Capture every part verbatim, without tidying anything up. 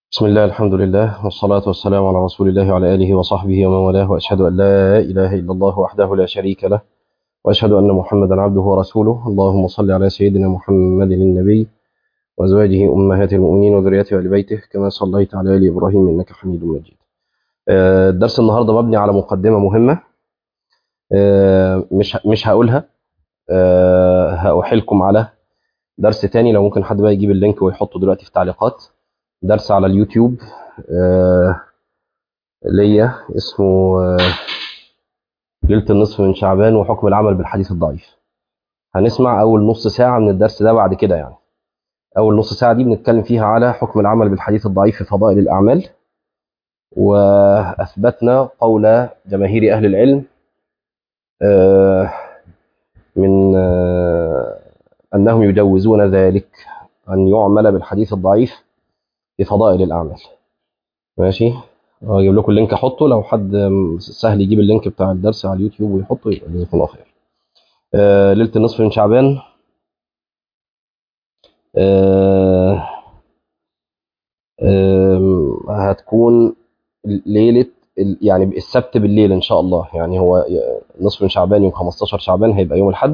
بسم الله الحمد لله والصلاة والسلام على رسول الله وعلى آله وصحبه ومن والاه، وأشهد أن لا إله إلا الله وحده لا شريك له، وأشهد أن محمدا عبده ورسوله. اللهم صل على سيدنا محمد النبي وأزواجه أمهات المؤمنين وذريته وآل بيته كما صليت على آل إبراهيم إنك حميد مجيد. آه، الدرس النهاردة مبني على مقدمة مهمة. آه، مش مش هقولها. آه، هأحيلكم على درس تاني، لو ممكن حد بقى يجيب اللينك ويحطه دلوقتي في التعليقات. درس على اليوتيوب آه، ليا اسمه آه، ليلة النصف من شعبان وحكم العمل بالحديث الضعيف. هنسمع أول نص ساعة من الدرس ده بعد كده. يعني أول نص ساعة دي بنتكلم فيها على حكم العمل بالحديث الضعيف في فضائل الأعمال، وأثبتنا قول جماهير أهل العلم آه، من آه، أنهم يجوزون ذلك، أن يعمل بالحديث الضعيف في فضائل الأعمال. ماشي، أجيب لكم اللينك أحطه، لو حد سهل يجيب اللينك بتاع الدرس على اليوتيوب ويحطه يبقى جزاكم الله خير. آه، ليلة النصف من شعبان آه، آم، هتكون ليلة ال- يعني السبت بالليل إن شاء الله. يعني هو نصف من شعبان يوم خمستاشر شعبان هيبقى يوم الأحد،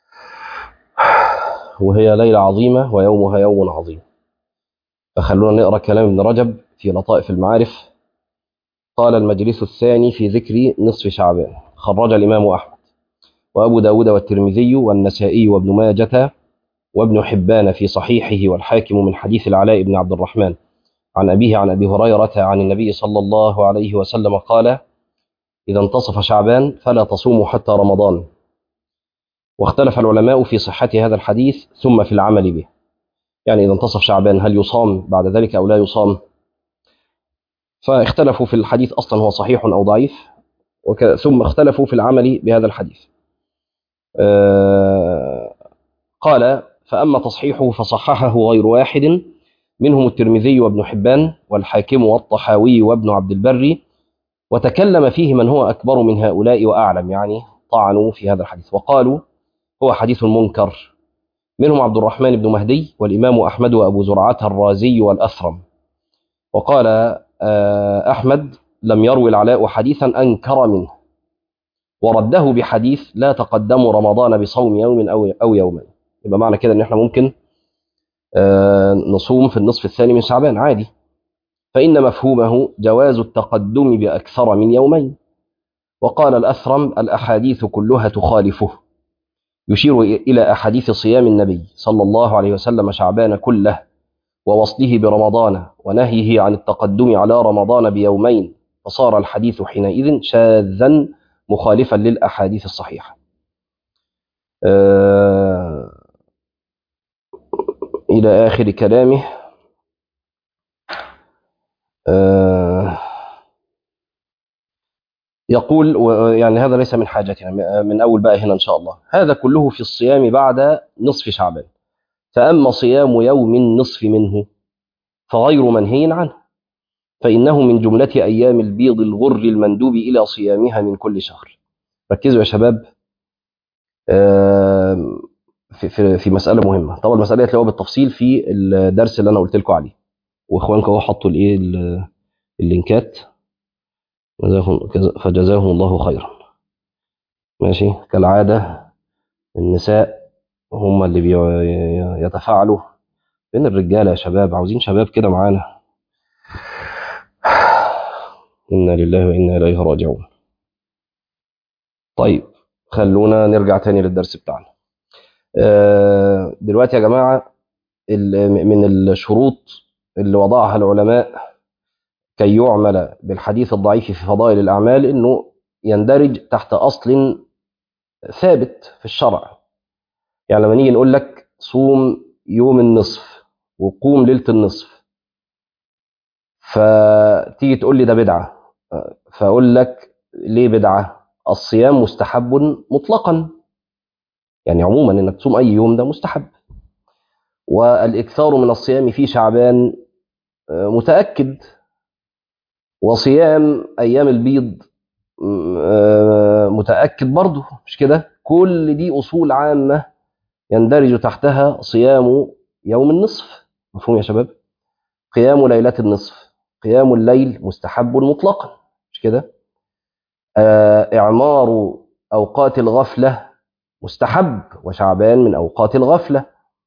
وهي ليلة عظيمة ويومها يوم عظيم. فخلونا نقرأ كلام ابن رجب في لطائف المعارف. قال: المجلس الثاني في ذكر نصف شعبان. خرج الإمام أحمد وأبو داود والترمذي والنسائي وابن ماجة وابن حبان في صحيحه، والحاكم من حديث العلاء بن عبد الرحمن عن أبيه عن أبي هريرة عن النبي صلى الله عليه وسلم قال: إذا انتصف شعبان فلا تصوموا حتى رمضان. واختلف العلماء في صحة هذا الحديث ثم في العمل به. يعني إذا انتصف شعبان هل يصام بعد ذلك أو لا يصام؟ فاختلفوا في الحديث أصلا هو صحيح أو ضعيف، وك... ثم اختلفوا في العمل بهذا الحديث. آه... قال: فأما تصحيحه فصححه غير واحد، منهم الترمذي وابن حبان والحاكم والطحاوي وابن عبد البر، وتكلم فيه من هو أكبر من هؤلاء وأعلم. يعني طعنوا في هذا الحديث وقالوا هو حديث منكر، منهم عبد الرحمن بن مهدي والإمام أحمد وأبو زرعة الرازي والأثرم. وقال آه، أحمد: لم يروي العلاء حديثا أنكر منه، ورده بحديث لا تقدموا رمضان بصوم يوم أو أو يومين. يبقى معنى كده إن إحنا ممكن آه، نصوم في النصف الثاني من شعبان عادي، فإن مفهومه جواز التقدم بأكثر من يومين. وقال الأثرم: الأحاديث كلها تخالفه، يشير إلى أحاديث صيام النبي صلى الله عليه وسلم شعبان كله ووصله برمضان ونهيه عن التقدم على رمضان بيومين، فصار الحديث حينئذ شاذا مخالفا للأحاديث الصحيحة. آه إلى آخر كلامه. آه يقول، يعني هذا ليس من حاجتنا، من أول بقى هنا إن شاء الله. هذا كله في الصيام بعد نصف شعبان، فأما صيام يوم النصف منه فغير منهي عنه، فإنه من جملة أيام البيض الغر المندوب إلى صيامها من كل شهر. ركزوا يا شباب آه، في في في مسألة مهمة. طبعا المسألة دي هتلاقوها بالتفصيل في الدرس اللي أنا قلت لكم عليه، وإخوانكم أهو حطوا الإيه ال- اللينكات، جزاهم- فجزاهم الله خيرا. ماشي، كالعادة النساء هم اللي بيتفاعلوا. فين الرجالة يا شباب؟ عاوزين شباب كده معانا. إنا لله وإنا إليه راجعون. طيب، خلونا نرجع تاني للدرس بتاعنا. آه، دلوقتي يا جماعة، ال- من الشروط اللي وضعها العلماء كي يعمل بالحديث الضعيف في فضائل الأعمال إنه يندرج تحت أصل ثابت في الشرع. يعني لما نيجي نقول لك صوم يوم النصف وقوم ليلة النصف، فتيجي تقول لي ده بدعة، فأقول لك ليه بدعة؟ الصيام مستحب مطلقا، يعني عموما إنك تصوم أي يوم ده مستحب، والإكثار من الصيام في شعبان آه، متأكد، وصيام أيام البيض آه، متأكد برضه، مش كده؟ كل دي أصول عامة يندرج تحتها صيام يوم النصف. مفهوم يا شباب؟ قيام ليلة النصف، قيام الليل مستحب مطلقا، مش كده؟ آه، إعمار أوقات الغفلة مستحب، وشعبان من أوقات الغفلة،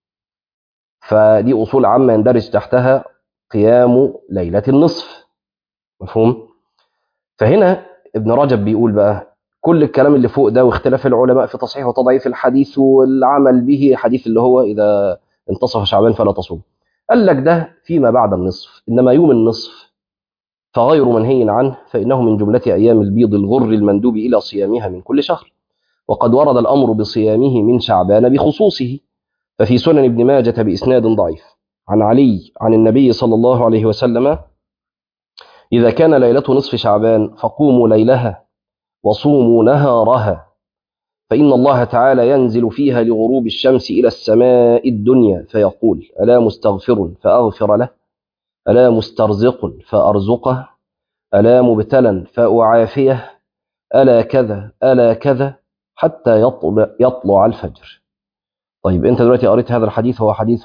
فدي أصول عامة يندرج تحتها قيام ليلة النصف. مفهوم؟ فهنا ابن رجب بيقول بقى كل الكلام اللي فوق ده واختلاف العلماء في تصحيح وتضعيف الحديث والعمل به، حديث اللي هو إذا انتصف شعبان فلا تصوم، قال لك ده فيما بعد النصف، إنما يوم النصف فغير منهي عنه، فإنه من جملة أيام البيض الغر المندوب إلى صيامها من كل شهر، وقد ورد الأمر بصيامه من شعبان بخصوصه، ففي سنن ابن ماجة بإسناد ضعيف عن علي عن النبي صلى الله عليه وسلم: إذا كان ليلة نصف شعبان فقوموا ليلها وصوموا نهارها، فإن الله تعالى ينزل فيها لغروب الشمس إلى السماء الدنيا فيقول: ألا مستغفر فأغفر له، ألا مسترزق فأرزقه، ألا مبتلا فأعافيه، ألا كذا ألا كذا، حتى يطلع, يطلع الفجر. طيب أنت دلوقتي قريت هذا الحديث، هو حديث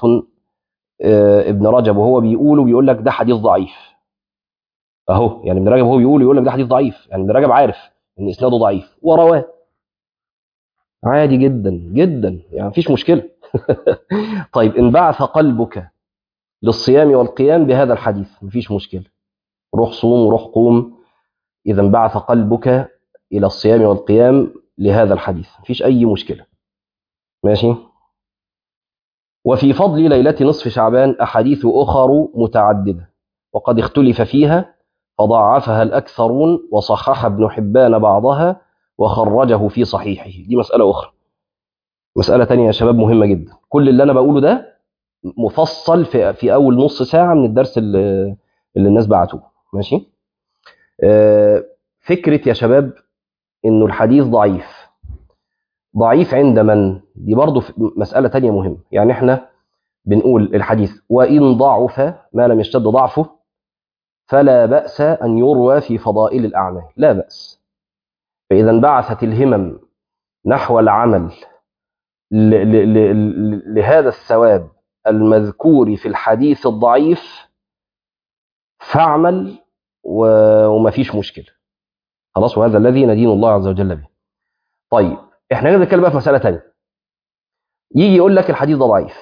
آه ابن رجب، وهو بيقول وبيقول لك ده حديث ضعيف أهو، يعني ابن رجب هو بيقول يقول لك ده حديث ضعيف، يعني ابن رجب عارف إن إسناده ضعيف ورواه عادي جدا جدا، يعني مفيش مشكلة. طيب انبعث قلبك للصيام والقيام بهذا الحديث، مفيش مشكلة، روح صوم وروح قوم إذا انبعث قلبك إلى الصيام والقيام لهذا الحديث، مفيش أي مشكلة. ماشي. وفي فضل ليلة نصف شعبان أحاديث أخر متعددة وقد اختلف فيها، فضاعفها الأكثرون، وصحح ابن حبان بعضها وخرجه في صحيحه. دي مسألة أخرى، مسألة تانية يا شباب مهمة جدا. كل اللي أنا بقوله ده مفصل في في أول نص ساعة من الدرس اللي, اللي الناس بعتوه. ماشي. آه، فكرة يا شباب إنه الحديث ضعيف، ضعيف عند من؟ دي برضو مسألة تانية مهمة. يعني إحنا بنقول الحديث وإن ضعف ما لم يشتد ضعفه فلا بأس أن يروى في فضائل الأعمال، لا بأس. فإذا انبعثت الهمم نحو العمل ل ل ل لهذا الثواب المذكور في الحديث الضعيف فاعمل وما فيش مشكلة، خلاص، وهذا الذي ندين الله عز وجل به. طيب احنا هنا بنتكلم بقى في مسألة تانية، يجي يقول لك الحديث ده ضعيف.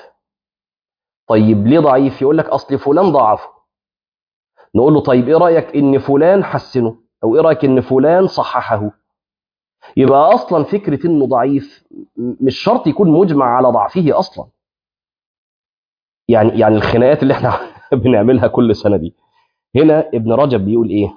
طيب ليه ضعيف؟ يقول لك أصل فلان ضعفه. نقول له طيب ايه رأيك ان فلان حسنه، او ايه رأيك ان فلان صححه؟ يبقى اصلا فكرة انه ضعيف مش شرط يكون مجمع على ضعفه اصلا. يعني يعني الخناقات اللي احنا بنعملها كل سنة دي، هنا ابن رجب بيقول ايه؟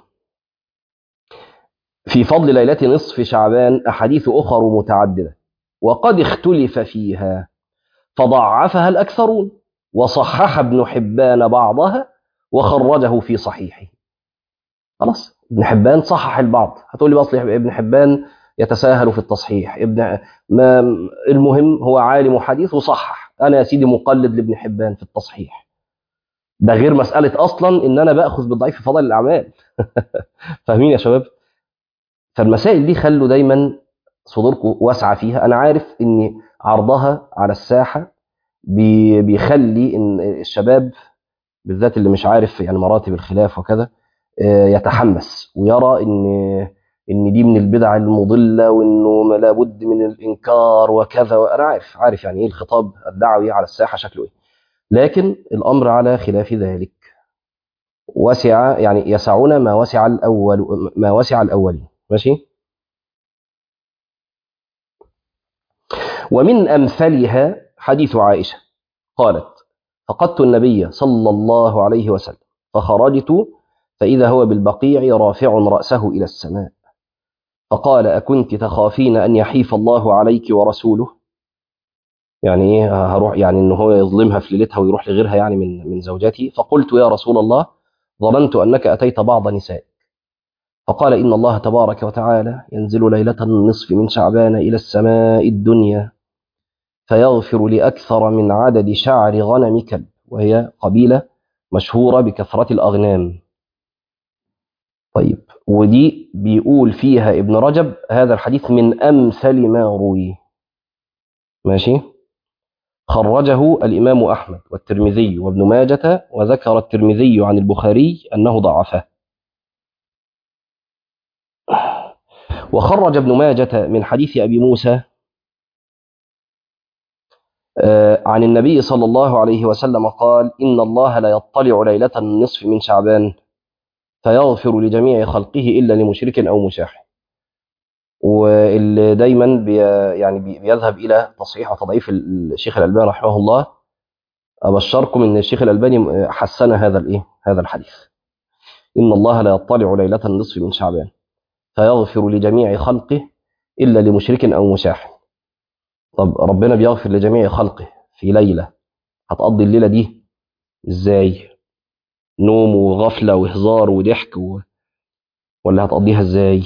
في فضل ليلة نصف شعبان أحاديث أخر متعددة وقد اختلف فيها، فضعفها الأكثرون، وصحح ابن حبان بعضها وخرجه في صحيحه. خلاص، ابن حبان صحح البعض. هتقول لي بقى اصل ابن حبان يتساهل في التصحيح، ابن ما المهم هو عالم حديث وصحح، انا يا سيدي مقلد لابن حبان في التصحيح. ده غير مسألة اصلا ان انا باخذ بالضعيف في فضائل الاعمال. فاهمين يا شباب؟ فالمسائل دي خلوا دايما صدوركم واسعة فيها. انا عارف ان عرضها على الساحة بي- بيخلي ان الشباب بالذات اللي مش عارف يعني مراتب الخلاف وكذا يتحمس ويرى ان ان دي من البدع المضله، وانه لابد من الانكار وكذا. وانا عارف عارف يعني ايه الخطاب الدعوي على الساحه شكله ايه، لكن الامر على خلاف ذلك. وسع يعني يسعنا ما وسع الاول ما وسع الاولين. ماشي. ومن امثلها حديث عائشه قالت: فقدت النبي صلى الله عليه وسلم فخرجت فإذا هو بالبقيع رافع رأسه إلى السماء، فقال: أكنت تخافين أن يحيف الله عليك ورسوله؟ يعني إيه هروح؟ يعني إنه هو يظلمها في ليلتها ويروح لغيرها يعني من من زوجاتي. فقلت: يا رسول الله، ظننت أنك أتيت بعض نسائك. فقال: إن الله تبارك وتعالى ينزل ليلة النصف من شعبان إلى السماء الدنيا فيغفر لأكثر من عدد شعر غنم كلب، وهي قبيلة مشهورة بكثرة الأغنام. طيب، ودي بيقول فيها ابن رجب هذا الحديث من أمثل ما روي. ماشي. خرجه الإمام أحمد والترمذي وابن ماجة، وذكر الترمذي عن البخاري أنه ضعفه. وخرج ابن ماجة من حديث أبي موسى عن النبي صلى الله عليه وسلم قال: إن الله لا يطلع ليلة النصف من شعبان فيغفر لجميع خلقه إلا لمشرك أو مشاح. واللي دايما بي يعني بيذهب إلى تصحيح وتضعيف الشيخ الألباني رحمه الله، أبشركم إن الشيخ الألباني حسن هذا الإيه هذا الحديث: إن الله لا يطلع ليلة النصف من شعبان فيغفر لجميع خلقه إلا لمشرك أو مشاح. طب ربنا بيغفر لجميع خلقه في ليلة، هتقضي الليلة دي إزاي؟ نوم وغفلة وهزار وضحك و... ولا هتقضيها إزاي؟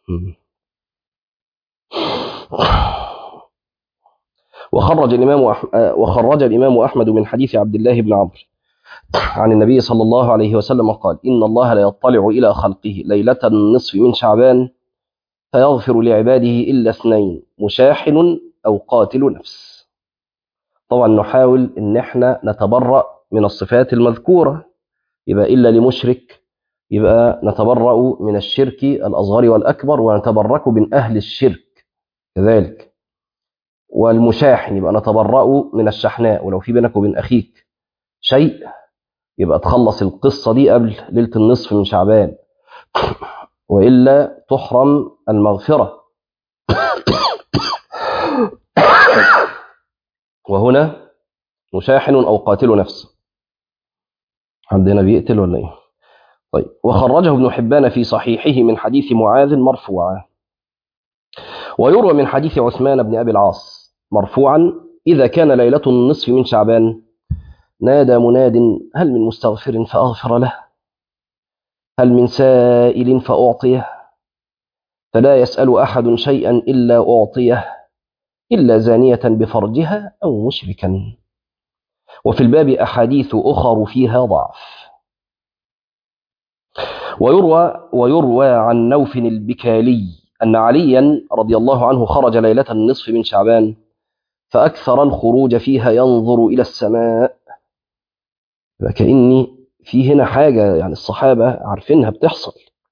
وخرج الإمام أح... وخرج الإمام أحمد من حديث عبد الله بن عمرو عن النبي صلى الله عليه وسلم قال: إن الله لا يطلع إلى خلقه ليلة النصف من شعبان فيغفر لعباده إلا اثنين: مشاحن أو قاتل نفس. طبعا نحاول إن احنا نتبرأ من الصفات المذكورة، يبقى إلا لمشرك، يبقى نتبرأ من الشرك الأصغر والأكبر ونتبرك من أهل الشرك كذلك. والمشاحن يبقى نتبرأ من الشحناء، ولو في بينك وبين أخيك شيء يبقى تخلص القصة دي قبل ليلة النصف من شعبان، وإلا تحرم المغفرة. وهنا مشاحن أو قاتل نفس. عندنا بيقتل ولا إيه؟ طيب. وخرجه ابن حبان في صحيحه من حديث معاذ مرفوعا. ويروى من حديث عثمان بن أبي العاص مرفوعا: إذا كان ليلة النصف من شعبان نادى مناد: هل من مستغفر فأغفر له؟ هل من سائل فأعطيه؟ فلا يسأل أحد شيئا إلا أعطيه، إلا زانية بفرجها أو مشركا. وفي الباب أحاديث أخر فيها ضعف. ويروى, ويروى عن نوف البكالي أن عليا رضي الله عنه خرج ليلة النصف من شعبان فأكثر الخروج فيها ينظر إلى السماء. فكأني في هنا حاجة يعني الصحابة عارفينها بتحصل.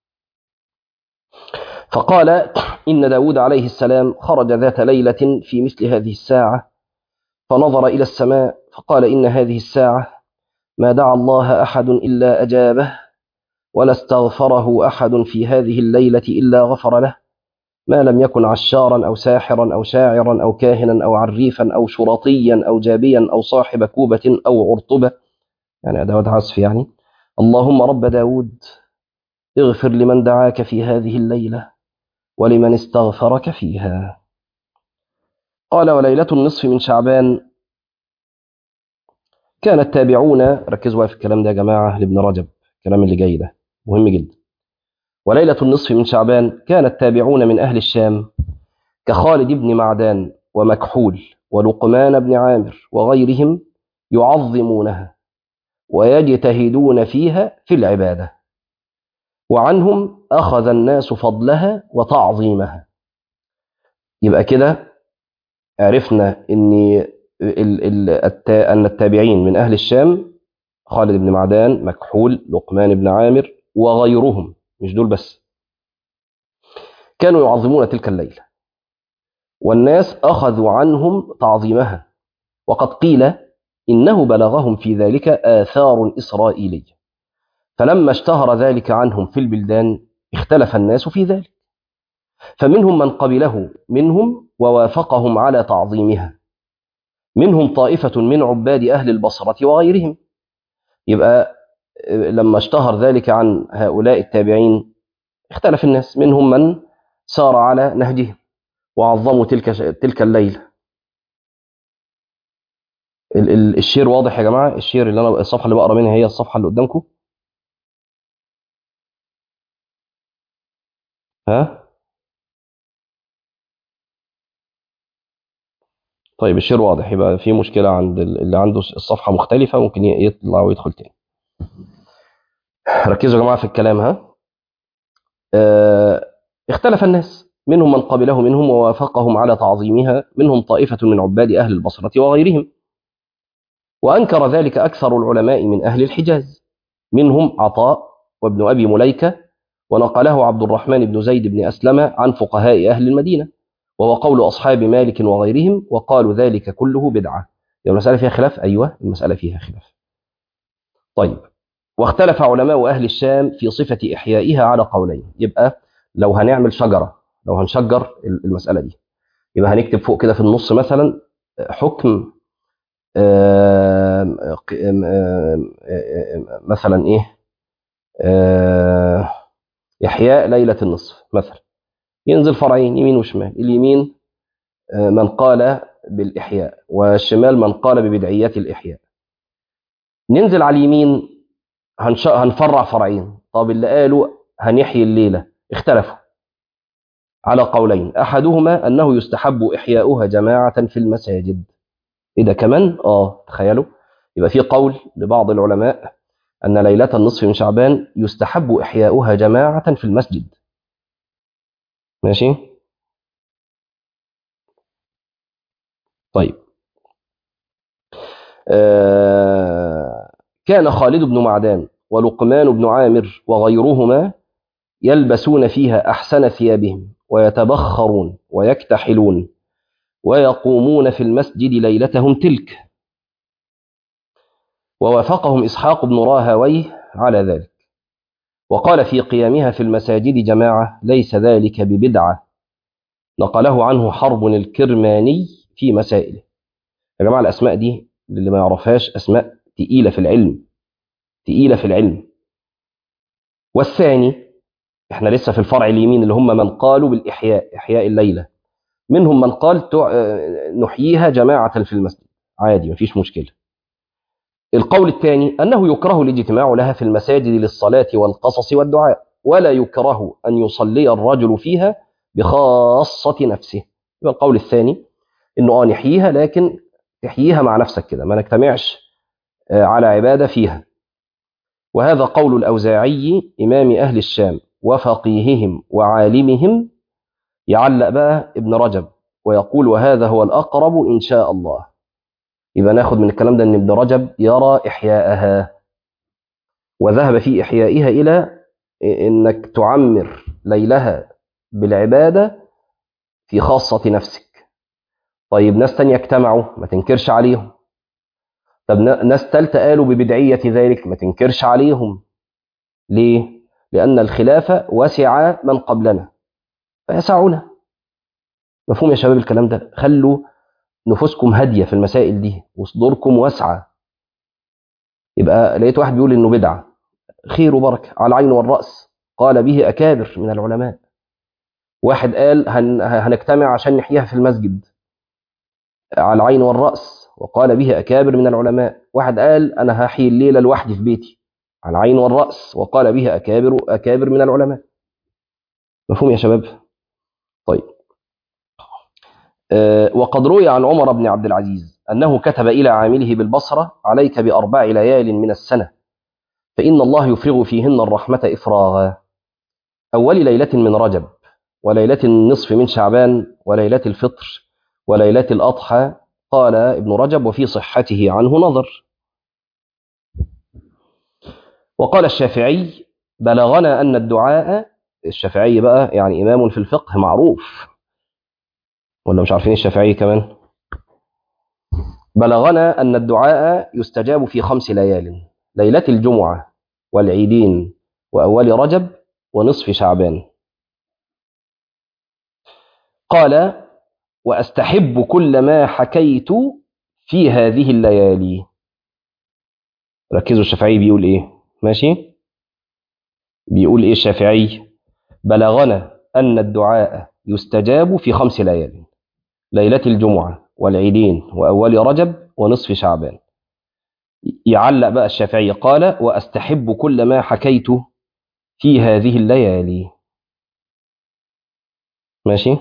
فقال: إن داود عليه السلام خرج ذات ليلة في مثل هذه الساعة فنظر إلى السماء فقال: إن هذه الساعة ما دعا الله أحد إلا أجابه، ولا استغفره أحد في هذه الليلة إلا غفر له، ما لم يكن عشارا أو ساحرا أو شاعرا أو كاهنا أو عريفا أو شرطيا أو جابيا أو صاحب كوبة أو عرطبة، يعني أدوات عزف يعني. اللهم رب داود اغفر لمن دعاك في هذه الليلة ولمن استغفرك فيها. قال: وليلة النصف من شعبان كان التابعون، ركزوا في الكلام ده يا جماعة لابن رجب، الكلام اللي جاي ده مهم جدا. وليلة النصف من شعبان كان التابعون من أهل الشام كخالد بن معدان ومكحول ولقمان بن عامر وغيرهم يعظمونها ويجتهدون فيها في العبادة، وعنهم أخذ الناس فضلها وتعظيمها. يبقى كده عرفنا إن أن التابعين من أهل الشام خالد بن معدان، مكحول، لقمان بن عامر وغيرهم، مش دول بس، كانوا يعظمون تلك الليلة، والناس أخذوا عنهم تعظيمها. وقد قيل إنه بلغهم في ذلك آثار إسرائيلية، فلما اشتهر ذلك عنهم في البلدان اختلف الناس في ذلك، فمنهم من قبله منهم ووافقهم على تعظيمها، منهم طائفة من عباد أهل البصرة وغيرهم. يبقى لما اشتهر ذلك عن هؤلاء التابعين اختلف الناس، منهم من سار على نهجهم وعظموا تلك تلك الليلة. الشير واضح يا جماعة؟ الشير اللي أنا الصفحة اللي بقرأ منها هي الصفحة اللي قدامكم؟ ها؟ طيب الشير واضح، يبقى في مشكلة عند اللي عنده الصفحة مختلفة، ممكن يطلع ويدخل تاني. ركزوا يا جماعة في الكلام. ها؟ اه اختلف الناس، منهم من قبله منهم ووافقهم على تعظيمها، منهم طائفة من عباد أهل البصرة وغيرهم. وأنكر ذلك أكثر العلماء من أهل الحجاز، منهم عطاء وابن أبي مليكة، ونقله عبد الرحمن بن زيد بن أسلم عن فقهاء أهل المدينة، وهو قول أصحاب مالك وغيرهم، وقالوا ذلك كله بدعة. يعني المسألة فيها خلاف؟ أيوة المسألة فيها خلاف. طيب، واختلف علماء أهل الشام في صفة إحيائها على قولين. يبقى لو هنعمل شجرة، لو هنشجر المسألة دي، يبقى هنكتب فوق كده في النص مثلا حكم آم، آم، آم، آم، مثلا إيه آه، إحياء ليلة النصف مثلا، ينزل فرعين يمين وشمال. اليمين آه، من قال بالإحياء، والشمال من قال ببدعية الإحياء. ننزل على اليمين هنش... هنفرع فرعين. طب اللي قالوا هنحيي الليلة اختلفوا على قولين، أحدهما أنه يستحب إحياؤها جماعة في المساجد. إيه ده كمان؟ آه تخيلوا، يبقى في قول لبعض العلماء أن ليلة النصف من شعبان يستحب إحياؤها جماعة في المسجد. ماشي؟ طيب. آه كان خالد بن معدان ولقمان بن عامر وغيرهما يلبسون فيها أحسن ثيابهم، ويتبخرون ويكتحلون، ويقومون في المسجد ليلتهم تلك، ووافقهم إسحاق بن راهويه على ذلك، وقال في قيامها في المساجد جماعة ليس ذلك ببدعة، نقله عنه حرب الكرماني في مسائله. يا جماعة الأسماء دي اللي ما يعرفهاش أسماء تقيلة في العلم، تقيلة في العلم. والثاني، احنا لسه في الفرع اليمين اللي هم من قالوا بالإحياء، إحياء الليلة. منهم من قال نحييها جماعة في المسجد عادي مفيش مشكلة. القول الثاني أنه يكره الاجتماع لها في المساجد للصلاة والقصص والدعاء، ولا يكره أن يصلي الرجل فيها بخاصة نفسه. يبقى القول الثاني أنه آه نحييها، لكن تحييها مع نفسك كده، ما نجتمعش على عبادة فيها. وهذا قول الأوزاعي إمام أهل الشام وفقيههم وعالمهم. يعلق بقى ابن رجب ويقول وهذا هو الأقرب إن شاء الله. يبقى ناخد من الكلام ده أن ابن رجب يرى إحياءها، وذهب في إحيائها إلى إنك تعمر ليلها بالعبادة في خاصة نفسك. طيب ناس تانية اجتمعوا ما تنكرش عليهم. طب ناس تالتة قالوا ببدعية ذلك ما تنكرش عليهم. ليه؟ لأن الخلافة وسع من قبلنا فيسعنا. مفهوم يا شباب الكلام ده؟ خلوا نفوسكم هادية في المسائل دي وصدوركم واسعة. يبقى لقيت واحد بيقول إنه بدعة، خير وبركة على العين والرأس، قال به أكابر من العلماء. واحد قال هن هنجتمع عشان نحييها في المسجد، على العين والرأس، وقال به أكابر من العلماء. واحد قال أنا هحيي الليلة لوحدي في بيتي، على العين والرأس، وقال به أكابر أكابر من العلماء. مفهوم يا شباب؟ طيب. أه وقد روي عن عمر بن عبد العزيز أنه كتب إلى عامله بالبصرة عليك بأربع ليال من السنة فإن الله يفرغ فيهن الرحمة إفراغا، أول ليلة من رجب، وليلة النصف من شعبان، وليلة الفطر، وليلة الأضحى. قال ابن رجب وفي صحته عنه نظر. وقال الشافعي بلغنا أن الدعاء، الشافعي بقى يعني إمام في الفقه معروف، ولا مش عارفين الشافعي كمان؟ بلغنا أن الدعاء يستجاب في خمس ليال: ليلة الجمعة، والعيدين، وأول رجب، ونصف شعبان. قال وأستحب كل ما حكيت في هذه الليالي. ركزوا الشافعي بيقول إيه؟ ماشي؟ بيقول إيه الشافعي؟ بلغنا أن الدعاء يستجاب في خمس ليال: ليلة الجمعة، والعيدين، وأول رجب، ونصف شعبان. يعلق بقى الشافعي قال وأستحب كل ما حكيت في هذه الليالي. ماشي؟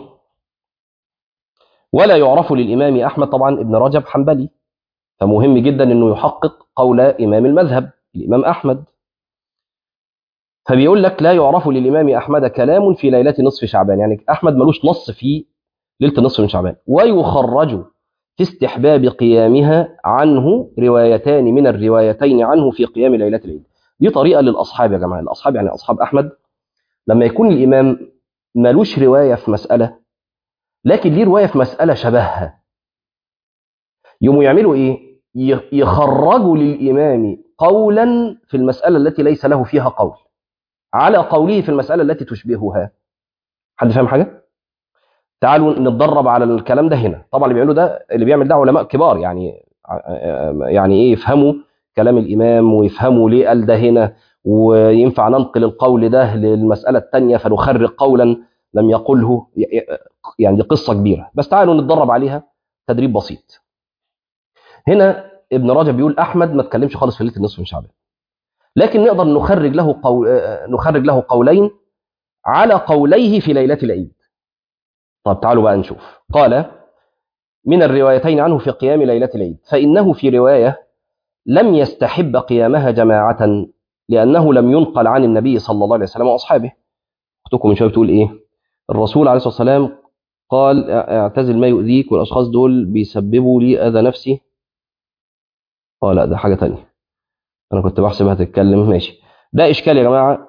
ولا يعرف للإمام أحمد، طبعا ابن رجب حنبلي، فمهم جدا أنه يحقق قول إمام المذهب الإمام أحمد. فبيقول لك لا يعرف للإمام أحمد كلام في ليلة نصف شعبان، يعني أحمد ملوش نص في ليلة النصف من شعبان. ويخرج في استحباب قيامها عنه روايتان من الروايتين عنه في قيام ليلة العيد. دي طريقة للأصحاب يا جماعة، الأصحاب يعني أصحاب أحمد، لما يكون الإمام مالوش رواية في مسألة لكن ليه رواية في مسألة شبهها، يقوموا يعملوا إيه؟ يخرجوا للإمام قولا في المسألة التي ليس له فيها قول على قوله في المسألة التي تشبهها. حد فاهم حاجة؟ تعالوا نتدرب على الكلام ده هنا. طبعا اللي بيعملوا ده، اللي بيعمل ده علماء كبار، يعني يعني ايه، يفهموا كلام الامام ويفهموا ليه قال ده هنا، وينفع ننقل القول ده للمساله الثانيه فنخرج قولا لم يقله. يعني دي قصه كبيره، بس تعالوا نتدرب عليها تدريب بسيط. هنا ابن رجب بيقول احمد ما اتكلمش خالص في ليله النصف من شعبان، لكن نقدر نخرج له قول نخرج له قولين على قوليه في ليله العيد. طب تعالوا بقى نشوف. قال من الروايتين عنه في قيام ليلة العيد: فإنه في رواية لم يستحب قيامها جماعة لأنه لم ينقل عن النبي صلى الله عليه وسلم وأصحابه. أختكم من شوية بتقول إيه؟ الرسول عليه الصلاة والسلام قال اعتزل ما يؤذيك، والأشخاص دول بيسببوا لي أذى نفسي. اه لا ده حاجة تانية، أنا كنت بحسبها تتكلم. ماشي، ده إشكال يا جماعة.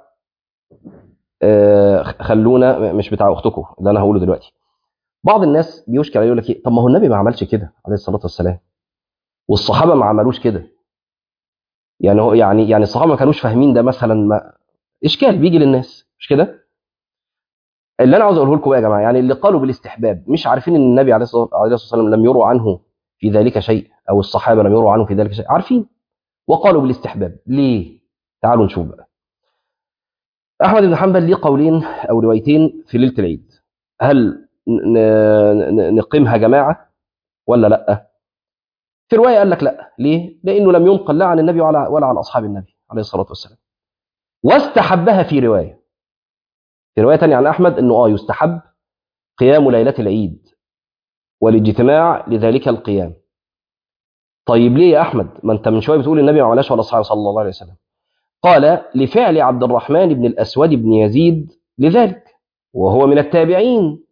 آه خلونا مش بتاع أختكم اللي أنا هقوله دلوقتي. بعض الناس بيشكل يقول لك إيه، طب ما هو النبي ما عملش كده عليه الصلاة والسلام، والصحابة ما عملوش كده. يعني هو يعني يعني الصحابه ما كانوش فاهمين ده مثلا. ما اشكال بيجي للناس مش كده. اللي انا عاوز اقوله لكم بقى يا جماعه، يعني اللي قالوا بالاستحباب مش عارفين ان النبي عليه الصلاه والسلام لم يروى عنه في ذلك شيء، او الصحابه لم يروى عنه في ذلك شيء، عارفين وقالوا بالاستحباب. ليه؟ تعالوا نشوف بقى. احمد بن حنبل ليه قولين او روايتين في ليله العيد، هل نقيمها جماعه ولا لا؟ في روايه قال لك لا. ليه؟ لانه لم ينقل لا عن النبي ولا ولا عن اصحاب النبي عليه الصلاه والسلام. واستحبها في روايه في رواية تانية عن أحمد أنه آه يستحب قيام ليلة العيد والاجتماع لذلك القيام. طيب ليه يا أحمد؟ ما أنت من شوية بتقول النبي ما عملهاش ولا أصحابه صلى الله عليه وسلم. قال لفعل عبد الرحمن بن الأسود بن يزيد لذلك، وهو من التابعين.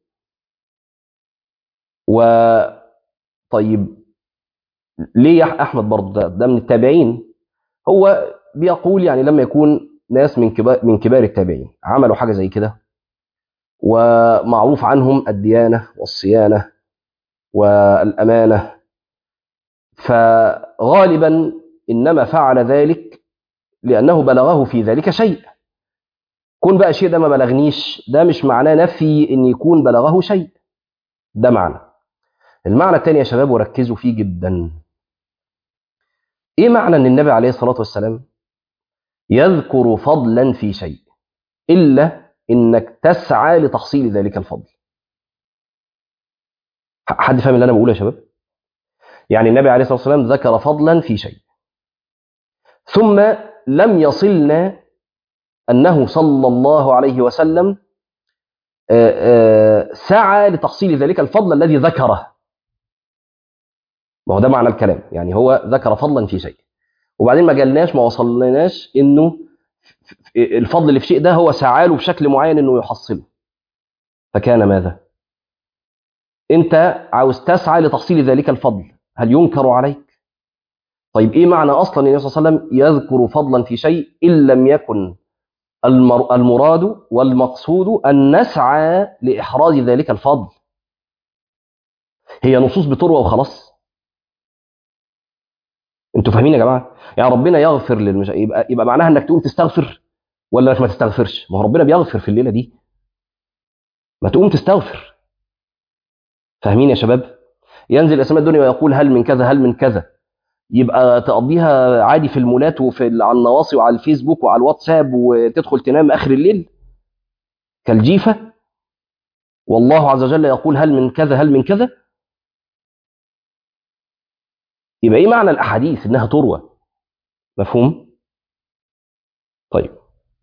و طيب ليه يا أحمد برضه؟ ده, ده من التابعين. هو بيقول يعني لما يكون ناس من كبار من كبار التابعين عملوا حاجة زي كده، ومعروف عنهم الديانة والصيانة والأمانة، فغالبا إنما فعل ذلك لأنه بلغه في ذلك شيء. كون بقى شيء ده ما بلغنيش، ده مش معناه نفي إن يكون بلغه شيء. ده معنى. المعنى الثاني يا شباب وركزوا فيه جدا، إيه معنى أن النبي عليه الصلاة والسلام يذكر فضلا في شيء إلا إنك تسعى لتحصيل ذلك الفضل؟ حد فاهم اللي أنا بقوله يا شباب؟ يعني النبي عليه الصلاة والسلام ذكر فضلا في شيء، ثم لم يصلنا أنه صلى الله عليه وسلم سعى لتحصيل ذلك الفضل الذي ذكره. ما هو ده معنى الكلام، يعني هو ذكر فضلا في شيء وبعدين ما جالناش ما وصلناش انه الفضل اللي في شيء ده هو سعى له بشكل معين انه يحصله. فكان ماذا؟ انت عاوز تسعى لتحصيل ذلك الفضل، هل ينكر عليك؟ طيب ايه معنى اصلا النبي صلى الله عليه وسلم يذكر فضلا في شيء ان لم يكن المراد والمقصود ان نسعى لاحراز ذلك الفضل؟ هي نصوص بتروى وخلاص. انتوا فاهمين يا جماعه؟ يعني ربنا يغفر للمش... يبقى يبقى معناها انك تقوم تستغفر ولا ما تستغفرش؟ ما هو ربنا بيغفر في الليله دي، ما تقوم تستغفر. فاهمين يا شباب؟ ينزل اسماء الدنيا ويقول هل من كذا هل من كذا، يبقى تقضيها عادي في المولات وفي على النواصي وعلى الفيسبوك وعلى الواتساب وتدخل تنام اخر الليل كالجيفه. والله عز وجل يقول هل من كذا هل من كذا. يبقى ايه معنى الاحاديث؟ انها تروى. مفهوم؟ طيب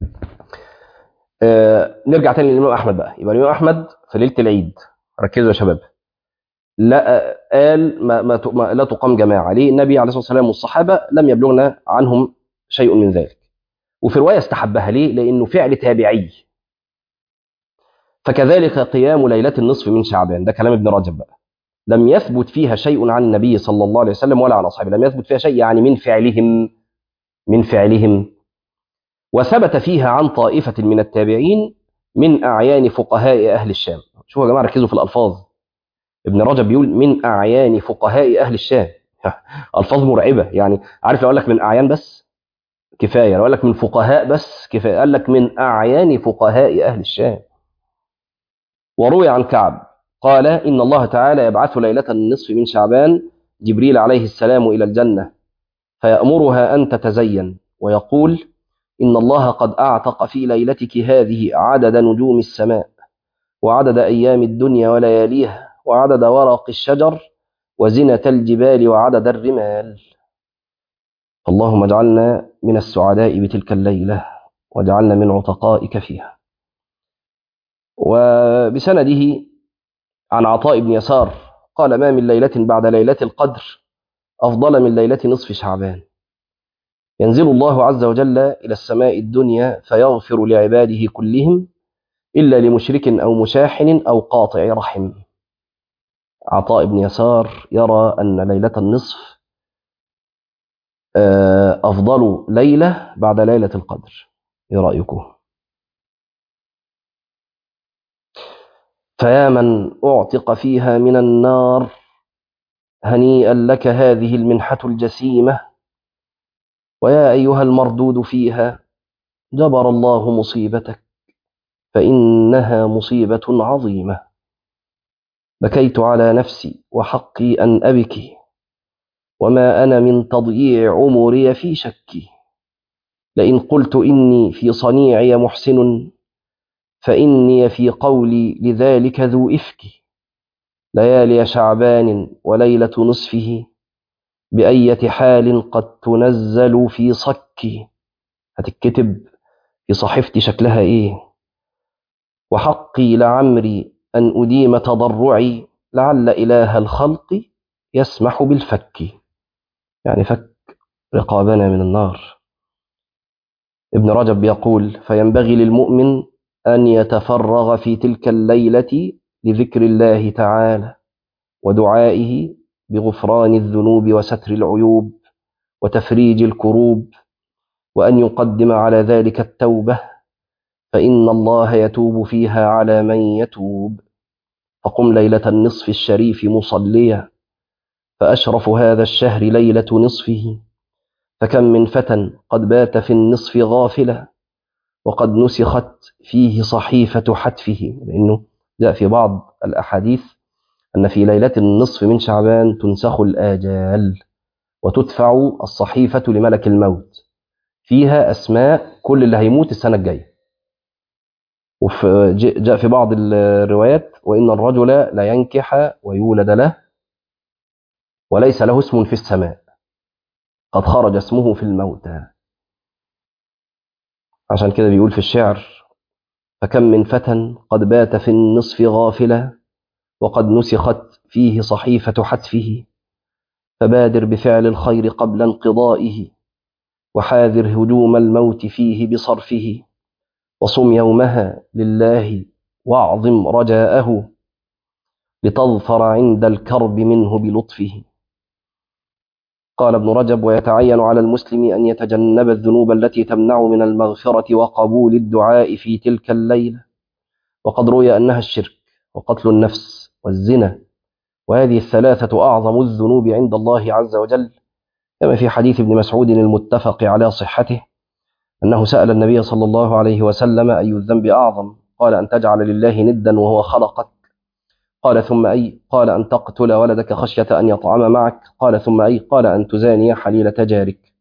آه نرجع تاني للامام احمد بقى. يبقى الامام احمد في ليله العيد، ركزوا يا شباب، لا قال ما, ما, ما لا تقام جماعه. ليه؟ النبي عليه الصلاه والسلام والصحابه لم يبلغنا عنهم شيء من ذلك. وفي روايه استحبها. ليه؟ لانه فعل تابعي. فكذلك قيام ليله النصف من شعبان، ده كلام ابن رجب بقى، لم يثبت فيها شيء عن النبي صلى الله عليه وسلم ولا عن أصحابه، لم يثبت فيها شيء يعني من فعلهم من فعلهم وثبت فيها عن طائفة من التابعين من أعيان فقهاء أهل الشام. شوفوا يا جماعة، ركزوا في الألفاظ. ابن رجب بيقول من أعيان فقهاء أهل الشام. ألفاظ مرعبة. يعني عارف، لو قال لك من أعيان بس كفاية، لو قال لك من فقهاء بس كفاية، قال لك من أعيان فقهاء أهل الشام. وروي عن كعب قال إن الله تعالى يبعث ليلة النصف من شعبان جبريل عليه السلام إلى الجنة فيأمرها أن تتزين ويقول إن الله قد أعتق في ليلتك هذه عدد نجوم السماء وعدد أيام الدنيا ولياليها وعدد ورق الشجر وزنة الجبال وعدد الرمال. اللهم اجعلنا من السعداء بتلك الليلة واجعلنا من عتقائك فيها. وبسنده عن عطاء بن يسار قال ما من ليلة بعد ليلة القدر أفضل من ليلة نصف شعبان. ينزل الله عز وجل إلى السماء الدنيا فيغفر لعباده كلهم إلا لمشرك أو مشاحن أو قاطع رحم. عطاء بن يسار يرى أن ليلة النصف أفضل ليلة بعد ليلة القدر. إيه رأيكم؟ فيا من أعتق فيها من النار هنيئا لك هذه المنحة الجسيمة، ويا أيها المردود فيها جبر الله مصيبتك فإنها مصيبة عظيمة. بكيت على نفسي وحقي أن أبكي وما أنا من تضييع عمري في شكي. لئن قلت إني في صنيعي محسن فإني في قولي لذلك ذو إفك. ليالي شعبان وليلة نصفه بأية حال قد تنزل في صكي. هتتكتب في صحيفتي شكلها إيه؟ وحقي لعمري أن أديم تضرعي لعل إله الخلق يسمح بالفك. يعني فك رقابنا من النار. ابن رجب يقول فينبغي للمؤمن أن يتفرغ في تلك الليلة لذكر الله تعالى ودعائه بغفران الذنوب وستر العيوب وتفريج الكروب، وأن يقدم على ذلك التوبة فإن الله يتوب فيها على من يتوب. فقم ليلة النصف الشريف مصليا فأشرف هذا الشهر ليلة نصفه. فكم من فتى قد بات في النصف غافلا وقد نسخت فيه صحيفة حتفه. لأنه جاء في بعض الأحاديث أن في ليلة النصف من شعبان تنسخ الآجال وتدفع الصحيفة لملك الموت فيها أسماء كل اللي هيموت السنة الجاية. وجاء في بعض الروايات وإن الرجل لا ينكح ويولد له وليس له اسم في السماء قد خرج اسمه في الموتى. عشان كده بيقول في الشعر فكم من فتى قد بات في النصف غافلا وقد نسخت فيه صحيفة حتفه. فبادر بفعل الخير قبل انقضائه وحاذر هجوم الموت فيه بصرفه. وصم يومها لله واعظم رجاءه لتظفر عند الكرب منه بلطفه. قال ابن رجب ويتعين على المسلم أن يتجنب الذنوب التي تمنع من المغفرة وقبول الدعاء في تلك الليلة. وقد روي أنها الشرك وقتل النفس والزنا، وهذه الثلاثة أعظم الذنوب عند الله عز وجل، كما في حديث ابن مسعود المتفق على صحته أنه سأل النبي صلى الله عليه وسلم أي الذنب أعظم؟ قال أن تجعل لله ندا وهو خلقك. قال ثم أي؟ قال أن تقتل ولدك خشية أن يطعم معك. قال ثم أي؟ قال أن تزاني حليلة جارك.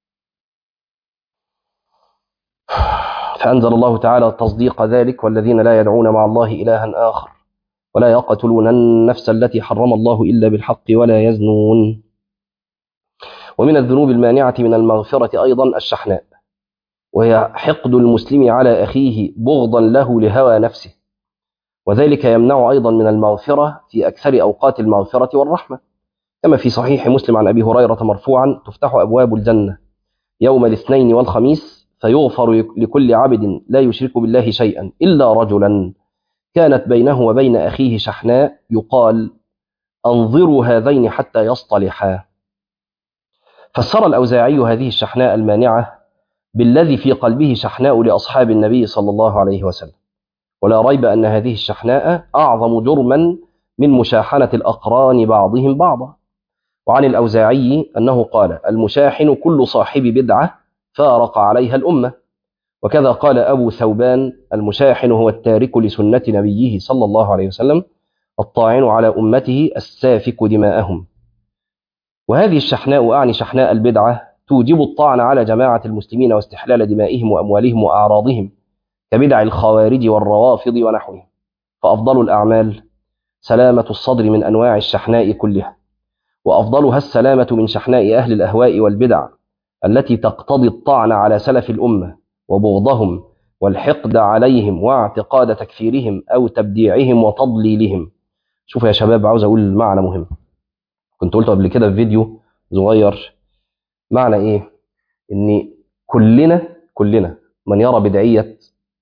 فأنزل الله تعالى تصديق ذلك والذين لا يدعون مع الله إلها آخر ولا يقتلون النفس التي حرم الله إلا بالحق ولا يزنون. ومن الذنوب المانعة من المغفرة أيضا الشحناء، وهي حقد المسلم على أخيه بغضا له لهوى نفسه، وذلك يمنع أيضا من المغفرة في أكثر أوقات المغفرة والرحمة، كما في صحيح مسلم عن أبي هريرة مرفوعا تفتح أبواب الجنة يوم الاثنين والخميس فيغفر لكل عبد لا يشرك بالله شيئا إلا رجلا كانت بينه وبين أخيه شحناء يقال أنظروا هذين حتى يصطلحا. فسر الأوزاعي هذه الشحناء المانعة بالذي في قلبه شحناء لأصحاب النبي صلى الله عليه وسلم، ولا ريب أن هذه الشحناء أعظم جرما من مشاحنة الأقران بعضهم بعضا. وعن الأوزاعي أنه قال: المشاحن كل صاحب بدعة فارق عليها الأمة. وكذا قال أبو ثوبان: المشاحن هو التارك لسنة نبيه صلى الله عليه وسلم الطاعن على أمته السافك دماءهم. وهذه الشحناء، أعني شحناء البدعة، توجب الطعن على جماعة المسلمين واستحلال دمائهم وأموالهم وأعراضهم كبدع الخوارج والروافض ونحوهم. فأفضل الأعمال سلامة الصدر من أنواع الشحناء كلها، وأفضلها السلامة من شحناء أهل الأهواء والبدع التي تقتضي الطعن على سلف الأمة وبغضهم والحقد عليهم واعتقاد تكفيرهم أو تبديعهم وتضليلهم. شوفوا يا شباب، عاوز أقول معنى مهم كنت قلته قبل كده في فيديو صغير. معنى إيه؟ إن كلنا كلنا من يرى بدعية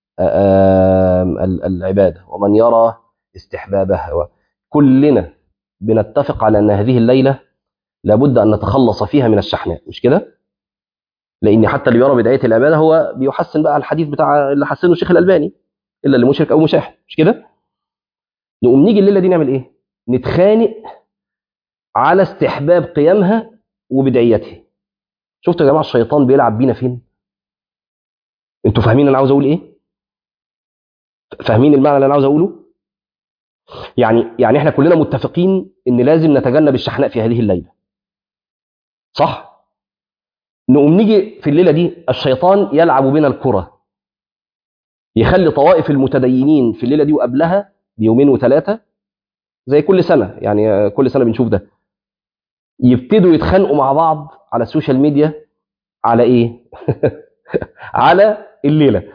العبادة ومن يرى استحبابها، كلنا بنتفق على أن هذه الليلة لابد أن نتخلص فيها من الشحناء، مش كده؟ لأن حتى اللي يرى بدعية العبادة هو بيحسن بقى الحديث بتاع اللي حسنه الشيخ الألباني، إلا اللي مشرك أو مشاحن، مش كده؟ نقوم نيجي الليلة دي نعمل إيه؟ نتخانق على استحباب قيامها وبدعيتها. شفتوا يا جماعة الشيطان بيلعب بينا فين؟ انتوا فاهمين انا عاوز اقول ايه؟ فاهمين المعنى اللي انا عاوز اقوله؟ يعني يعني احنا كلنا متفقين ان لازم نتجنب الشحناء في هذه الليله، صح؟ نقوم نيجي في الليله دي الشيطان يلعب بنا الكره، يخلي طوائف المتدينين في الليله دي وقبلها بيومين وثلاثه زي كل سنه، يعني كل سنه بنشوف ده، يبتدوا يتخانقوا مع بعض على السوشيال ميديا على ايه؟ على الليله.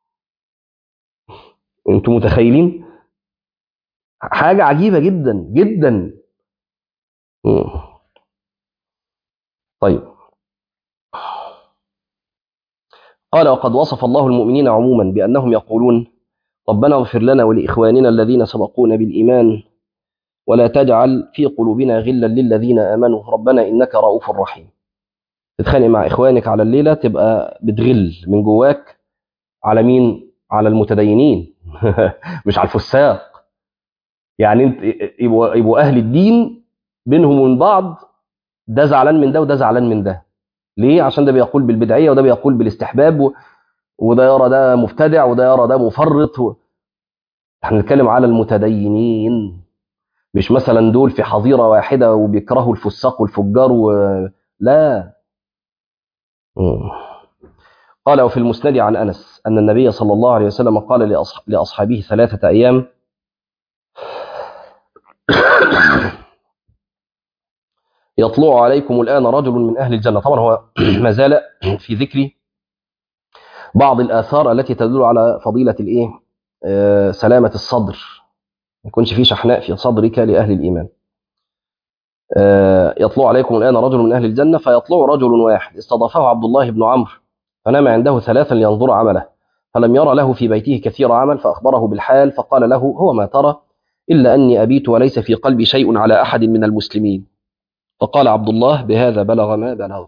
انتوا متخيلين؟ حاجه عجيبه جدا جدا. طيب، قال: وقد وصف الله المؤمنين عموما بأنهم يقولون: ربنا اغفر لنا ولإخواننا الذين سبقونا بالإيمان ولا تجعل في قلوبنا غلا للذين آمنوا ربنا إنك رؤوف رحيم. تتخانق مع إخوانك على الليلة تبقى بتغل من جواك على مين؟ على المتدينين مش على الفساق. يعني انت يبقوا, يبقوا أهل الدين بينهم وبين بعض، ده زعلان من ده وده زعلان من ده. ليه؟ عشان ده بيقول بالبدعية وده بيقول بالاستحباب و... وده يرى ده مبتدع وده يرى ده مفرط و... احنا بنتكلم على المتدينين، مش مثلا دول في حظيرة واحدة وبيكرهوا الفساق والفجار و... لا. مم. قال: وفي المسند عن أنس أن النبي صلى الله عليه وسلم قال لأصح... لأصحابه ثلاثة أيام: يطلع عليكم الآن رجل من أهل الجنة. طبعا هو ما زال في ذكر بعض الآثار التي تدل على فضيلة الإيه؟ آه سلامة الصدر، ما يكونش في شحناء في صدرك لأهل الإيمان. آه يطلع عليكم الآن رجل من أهل الجنة فيطلع رجل واحد استضافه عبد الله بن عمرو فنام عنده ثلاثا لينظر عمله، فلم يرى له في بيته كثير عمل، فأخبره بالحال فقال له: هو ما ترى إلا أني أبيت وليس في قلبي شيء على أحد من المسلمين. فقال عبد الله: بهذا بلغ ما بلغ.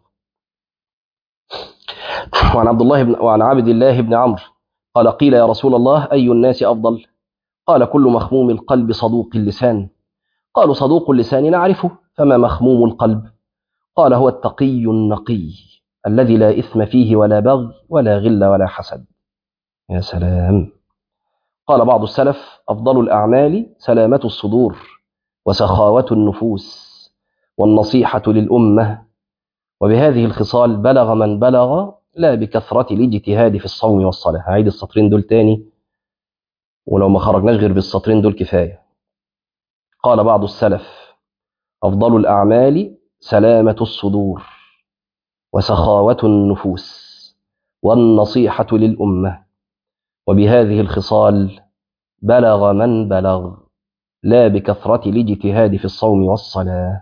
وعن عبد الله بن وعن عبد الله بن عمرو قال: قيل يا رسول الله أي الناس أفضل؟ قال: كل مخموم القلب صدوق اللسان. قالوا: صدوق اللسان نعرفه، فما مخموم القلب؟ قال: هو التقي النقي الذي لا إثم فيه ولا بغي ولا غل ولا حسد. يا سلام. قال بعض السلف: أفضل الأعمال سلامة الصدور وسخاوة النفوس والنصيحة للأمة، وبهذه الخصال بلغ من بلغ لا بكثرة الاجتهاد في الصوم والصلاة. هعيد السطرين دول تاني، ولو ما خرجناش غير بالسطرين دول كفاية. قال بعض السلف: أفضل الأعمال سلامة الصدور وسخاوة النفوس والنصيحة للأمة، وبهذه الخصال بلغ من بلغ لا بكثرة الاجتهاد في الصوم والصلاة.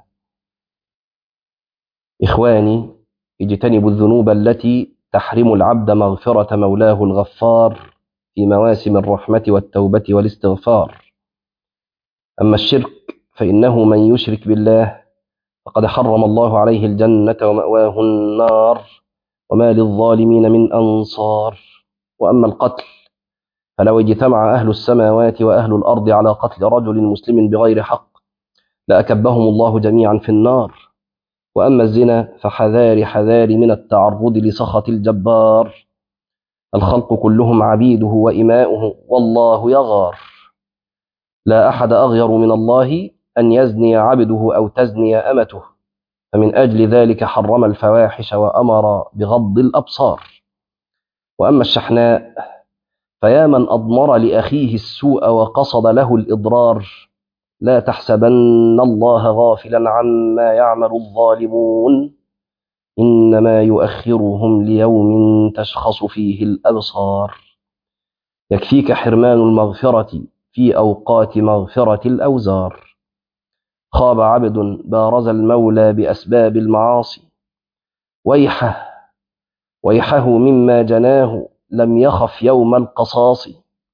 إخواني، اجتنبوا الذنوب التي تحرم العبد مغفرة مولاه الغفار في مواسم الرحمة والتوبة والاستغفار. أما الشرك فإنه من يشرك بالله فقد حرم الله عليه الجنة ومأواه النار وما للظالمين من أنصار. وأما القتل فلو اجتمع أهل السماوات وأهل الأرض على قتل رجل مسلم بغير حق لأكبهم الله جميعا في النار. وأما الزنا فحذار حذار من التعرض لسخط الجبار. الخلق كلهم عبيده وإماؤه والله يغار. لا أحد أغير من الله أن يزني عبده أو تزني أمته، فمن أجل ذلك حرم الفواحش وأمر بغض الأبصار. وأما الشحناء فيا من أضمر لأخيه السوء وقصد له الإضرار، لا تحسبن الله غافلا عما يعمل الظالمون، إنما يؤخرهم ليوم تشخص فيه الأبصار. يكفيك حرمان المغفرة في أوقات مغفرة الأوزار. خاب عبد بارز المولى بأسباب المعاصي، ويحه ويحه مما جناه لم يخف يوم القصاص.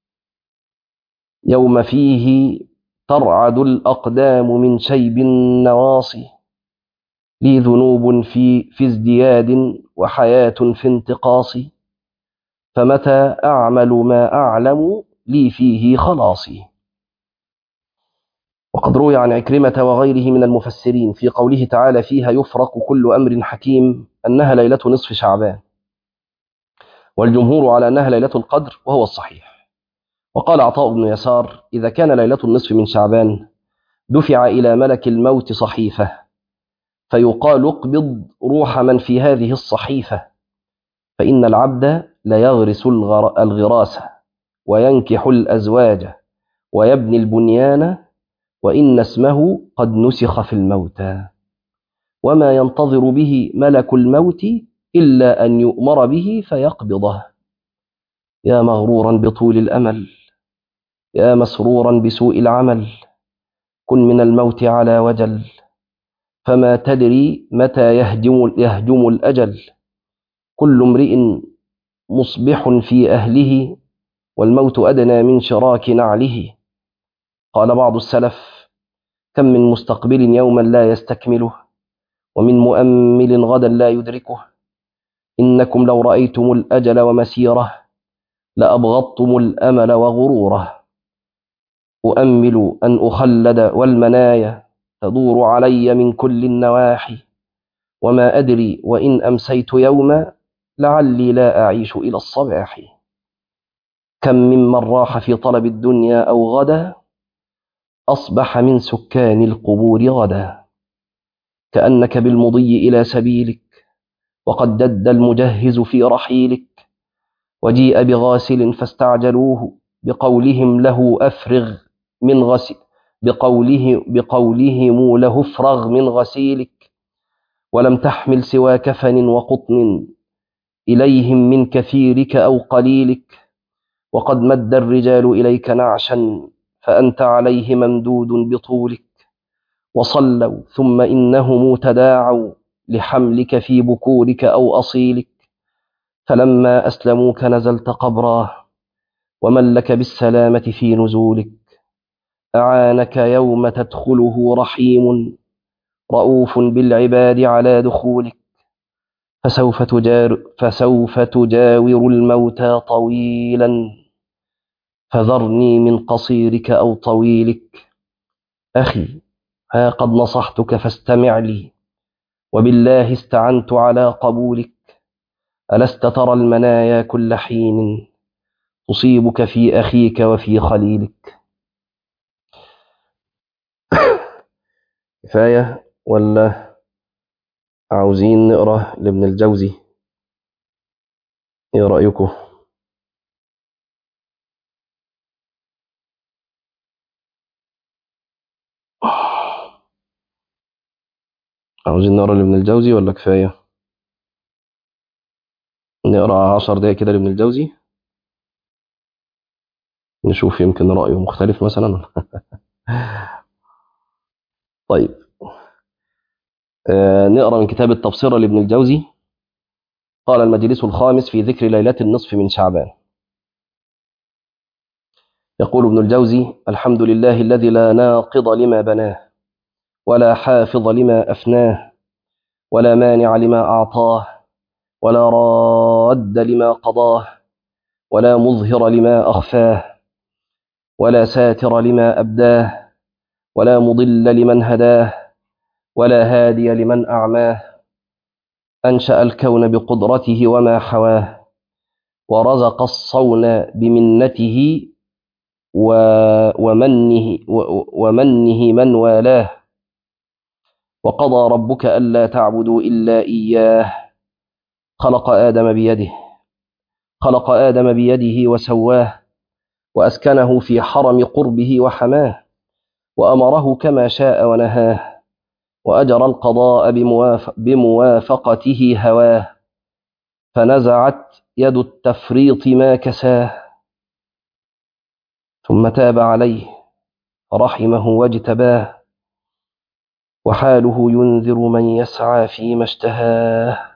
يوم فيه ترعد الأقدام من شيب النواصي، لي ذنوب في, في ازدياد وحياة في انتقاص، فمتى أعمل ما أعلم لي فيه خلاصي. وقد روي عن عكرمة وغيره من المفسرين في قوله تعالى فيها يفرق كل أمر حكيم أنها ليلة نصف شعبان، والجمهور على أنها ليلة القدر وهو الصحيح. وقال عطاء بن يسار إذا كان ليلة النصف من شعبان دفع إلى ملك الموت صحيفة فيقال اقبض روح من في هذه الصحيفة، فإن العبد ليغرس الغراسة وينكح الأزواج ويبني البنيان، وإن اسمه قد نسخ في الموتى، وما ينتظر به ملك الموت إلا أن يؤمر به فيقبضه. يا مغرورا بطول الأمل، يا مسرورا بسوء العمل، كن من الموت على وجل، فما تدري متى يهجم, يهجم الأجل. كل امرئ مصبح في أهله، والموت أدنى من شراك نعله. قال بعض السلف كم من مستقبل يوما لا يستكمله، ومن مؤمل غدا لا يدركه. إنكم لو رأيتم الأجل ومسيره لأبغضتم الأمل وغروره. أؤمل أن أخلد والمنايا تدور علي من كل النواحي، وما أدري وإن أمسيت يوما لعلي لا أعيش إلى الصباح. كم ممن راح في طلب الدنيا أو غدا أصبح من سكان القبور غدا. كأنك بالمضي إلى سبيلك وقد دد المجهز في رحيلك، وجيء بغاسل فاستعجلوه بقولهم له أفرغ من غسيل بقوله بقولهم له افرغ من غسيلك، ولم تحمل سوى كفن وقطن إليهم من كثيرك أو قليلك. وقد مد الرجال إليك نعشا فأنت عليه ممدود بطولك، وصلوا ثم إنهم تداعوا لحملك في بكورك أو أصيلك. فلما أسلموك نزلت قبراه، ومن لك بالسلامة في نزولك. أعانك يوم تدخله رحيم رؤوف بالعباد على دخولك، فسوف تجار فسوف تجاور الموتى طويلا، فذرني من قصيرك أو طويلك. أخي ها قد نصحتك فاستمع لي، وبالله استعنت على قبولك. ألست ترى المنايا كل حين تصيبك في أخيك وفي خليلك؟ كفاية ولا عاوزين نقرأ لابن الجوزي؟ ايه رأيكم؟ عاوزين نقرأ لابن الجوزي ولا كفاية؟ نقرأ عشر دقايق كده لابن الجوزي نشوف يمكن رأيه مختلف مثلا. طيب آه نقرأ من كتاب التبصرة لابن الجوزي. قال المجلس الخامس في ذكر ليلة النصف من شعبان. يقول ابن الجوزي الحمد لله الذي لا ناقض لما بناه، ولا حافظ لما أفناه، ولا مانع لما أعطاه، ولا راد لما قضاه، ولا مظهر لما أخفاه، ولا ساتر لما أبداه، ولا مضل لمن هداه، ولا هادي لمن أعماه. أنشأ الكون بقدرته وما حواه، ورزق الصون بمنته ومنه, ومنه من والاه. وقضى ربك ألا تعبدوا إلا إياه. خلق آدم بيده خلق آدم بيده وسواه، وأسكنه في حرم قربه وحماه، وأمره كما شاء ونهاه، وأجرى القضاء بموافق بموافقته هواه، فنزعت يد التفريط ما كساه، ثم تاب عليه فرحمه واجتباه، وحاله ينذر من يسعى فيما اشتهاه.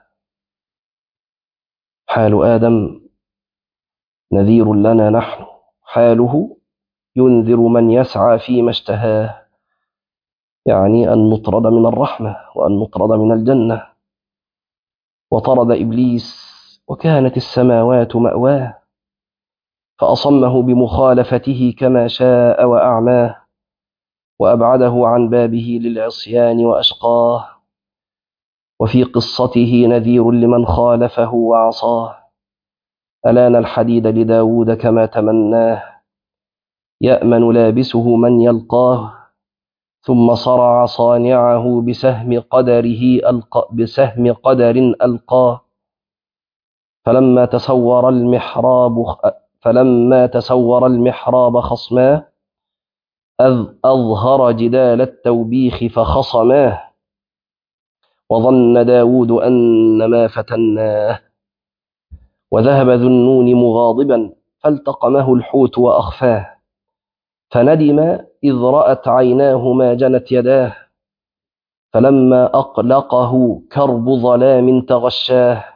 حال آدم نذير لنا نحن، حاله ينذر من يسعى فيما اشتهاه، يعني أن نطرد من الرحمة وأن نطرد من الجنة. وطرد إبليس وكانت السماوات مأواه، فأصمه بمخالفته كما شاء وأعماه، وأبعده عن بابه للعصيان وأشقاه. وفي قصته نذير لمن خالفه وعصاه، ألان الحديد لداود كما تمناه، يأمن لابسه من يلقاه، ثم صرع صانعه بسهم قدره ألقى بسهم قدر ألقاه. فلما تسور المحراب فلما تسور المحراب خصماه، أذ أظهر جدال التوبيخ فخصماه، وظن داود أن ما فتناه. وذهب ذو النون مغاضبا فالتقمه الحوت وأخفاه، فندم إذ رأت عيناه ما جنت يداه، فلما أقلقه كرب ظلام تغشاه.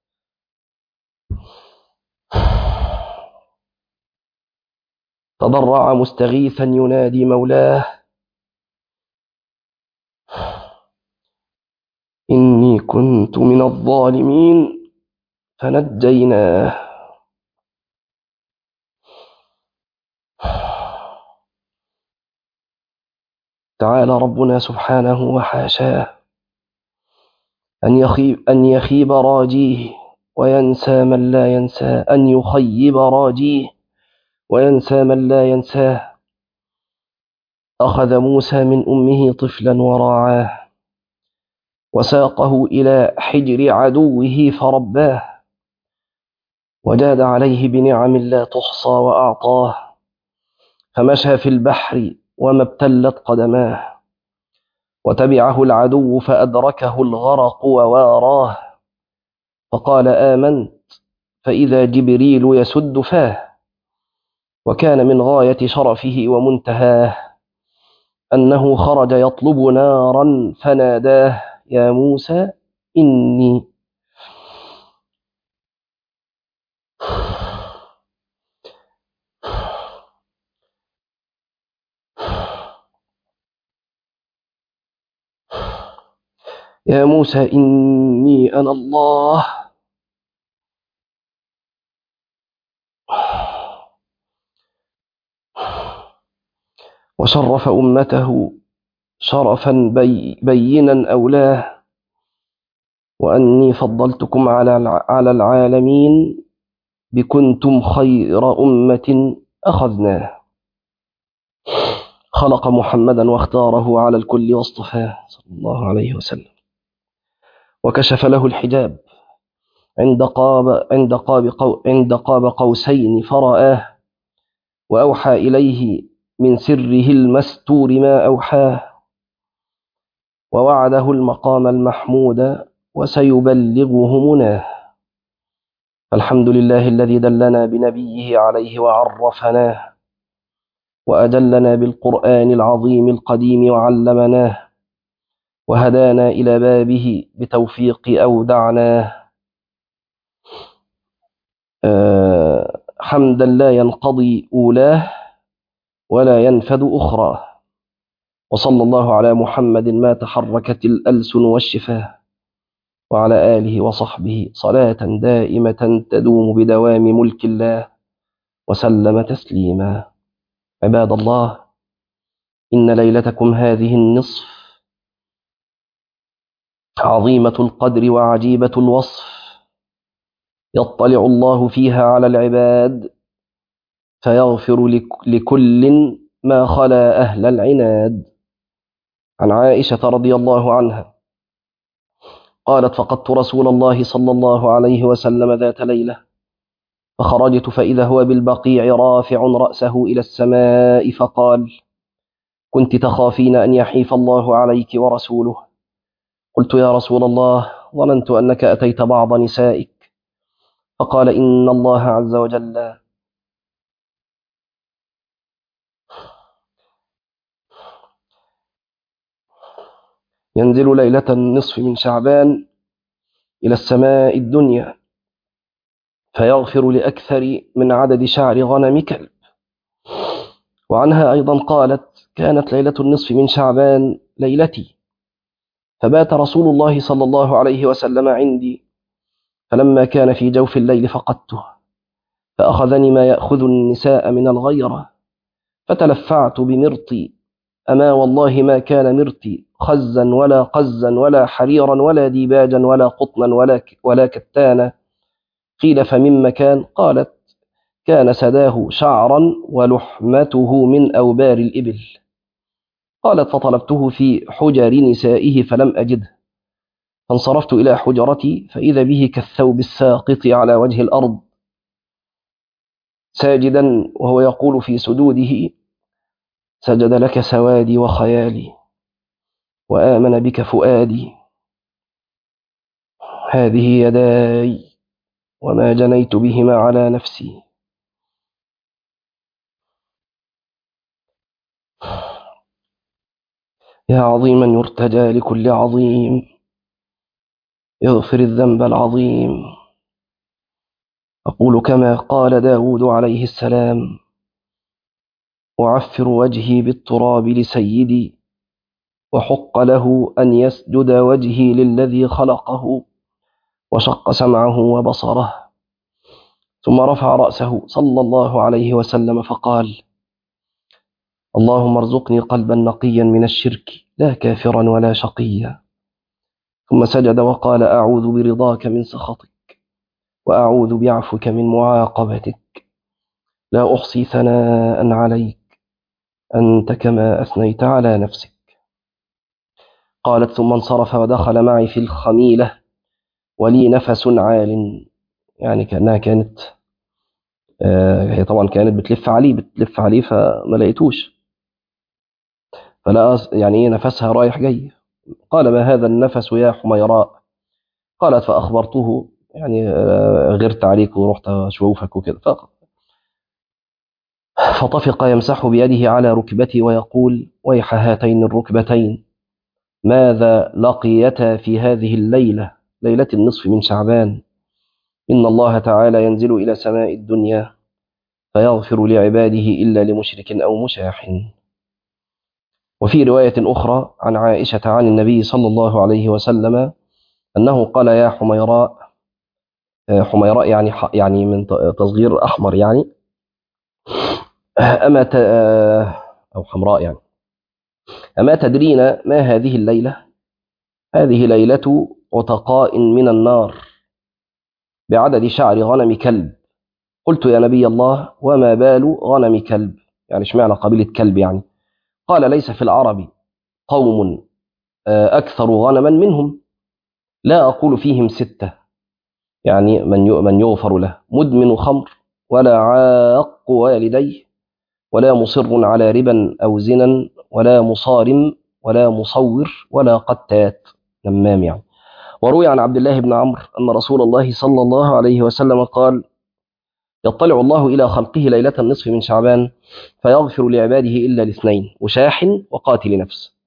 تضرع مستغيثا ينادي مولاه، إني كنت من الظالمين فنجيناه. تعالى ربنا سبحانه وحاشاه أن يخيب, أن يخيب راجيه وينسى من لا ينساه، أن يخيب راجيه وينسى من لا ينساه. أخذ موسى من أمه طفلا وراعاه، وساقه إلى حجر عدوه فرباه، وجاد عليه بنعم لا تحصى وأعطاه، فمشى في البحر وما ابتلت قدماه، وتبعه العدو فأدركه الغرق وواراه، فقال آمنت فإذا جبريل يسد فاه. وكان من غاية شرفه ومنتهاه أنه خرج يطلب نارا فناداه يا موسى إني يا موسى إني أنا الله وشرف أمته شرفا بي بينا أولاه، وأني فضلتكم على العالمين بكنتم خير أمة أخذناه. خلق محمدا واختاره على الكل واصطفاه صلى الله عليه وسلم، وكشف له الحجاب عند قاب عند قاب قو عند قاب قوسين فرآه، وأوحى إليه من سره المستور ما أوحاه، ووعده المقام المحمود وسيبلغه مناه. الحمد لله الذي دلنا بنبيه عليه وعرفناه، وأدلنا بالقرآن العظيم القديم وعلمناه، وهدانا إلى بابه بتوفيق أودعناه. أه حمدا لا ينقضي أولاه ولا ينفد أخراه، وصلى الله على محمد ما تحركت الألسن والشفاه، وعلى آله وصحبه صلاة دائمة تدوم بدوام ملك الله، وسلم تسليما. عباد الله، إن ليلتكم هذه النصف عظيمة القدر وعجيبة الوصف، يطلع الله فيها على العباد فيغفر لكل ما خلا أهل العناد. عن عائشة رضي الله عنها قالت: فقدت رسول الله صلى الله عليه وسلم ذات ليلة، فخرجت فإذا هو بالبقيع رافع رأسه إلى السماء، فقال: كنت تخافين أن يحيف الله عليك ورسوله؟ قلت: يا رسول الله، ظننت أنك أتيت بعض نسائك. فقال: إن الله عز وجل ينزل ليلة النصف من شعبان إلى السماء الدنيا فيغفر لأكثر من عدد شعر غنم كلب. وعنها أيضا قالت: كانت ليلة النصف من شعبان ليلتي، فبات رسول الله صلى الله عليه وسلم عندي، فلما كان في جوف الليل فقدته، فأخذني ما يأخذ النساء من الغيرة، فتلفعت بمرطي، أما والله ما كان مرطي خزا ولا قزا ولا حريرا ولا ديباجا ولا قطنا ولا ولا كتانا. قيل: فمما كان؟ قالت: كان سداه شعرا ولحمته من أوبار الإبل. قالت: فطلبته في حجر نسائه فلم أجده، فانصرفت إلى حجرتي فإذا به كالثوب الساقط على وجه الأرض ساجدا، وهو يقول في سجوده: سجد لك سوادي وخيالي، وآمن بك فؤادي، هذه يداي وما جنيت بهما على نفسي. يا عظيما يرتجى لكل عظيم، يغفر الذنب العظيم. أقول كما قال داود عليه السلام: أعفر وجهي بالتراب لسيدي، وحق له أن يسجد وجهي للذي خلقه، وشق سمعه وبصره. ثم رفع رأسه صلى الله عليه وسلم فقال: اللهم ارزقني قلبا نقيا من الشرك، لا كافرا ولا شقيا. ثم سجد وقال: أعوذ برضاك من سخطك، وأعوذ بعفوك من معاقبتك، لا أحصي ثناء عليك، أنت كما أثنيت على نفسك. قالت: ثم انصرف ودخل معي في الخميلة ولي نفس عال، يعني كأنها كانت آه هي طبعا كانت بتلف عليه بتلف عليه فما لقيتوش، فلا يعني نفسها رايح جاي. قال: ما هذا النفس يا حميراء؟ قالت: فأخبرته، يعني آه غرت عليك ورحت أشوفك وكده. فطفق يمسح بيده على ركبتي ويقول: ويح هاتين الركبتين، ماذا لقيتا في هذه الليلة، ليلة النصف من شعبان؟ إن الله تعالى ينزل إلى سماء الدنيا فيغفر لعباده إلا لمشرك أو مشاح. وفي رواية أخرى عن عائشة عن النبي صلى الله عليه وسلم أنه قال: يا حميراء، حميراء يعني يعني من تصغير أحمر، يعني أما أو حمراء، يعني أما تدرين ما هذه الليلة؟ هذه ليلة عتقاء من النار بعدد شعر غنم كلب. قلت: يا نبي الله، وما بال غنم كلب؟ يعني اشمعنى قبيلة كلب يعني؟ قال: ليس في العرب قوم أكثر غنما منهم، لا أقول فيهم ستة، يعني من من يغفر له مدمن خمر، ولا عاق والديه، ولا مصر على ربا أو زنا، ولا مصارم، ولا مصور، ولا قتات نمام يعني. وروي عن عبد الله بن عمرو أن رسول الله صلى الله عليه وسلم قال: يطلع الله إلى خلقه ليلة النصف من شعبان فيغفر لعباده إلا الاثنين، وشاح وقاتل نفس.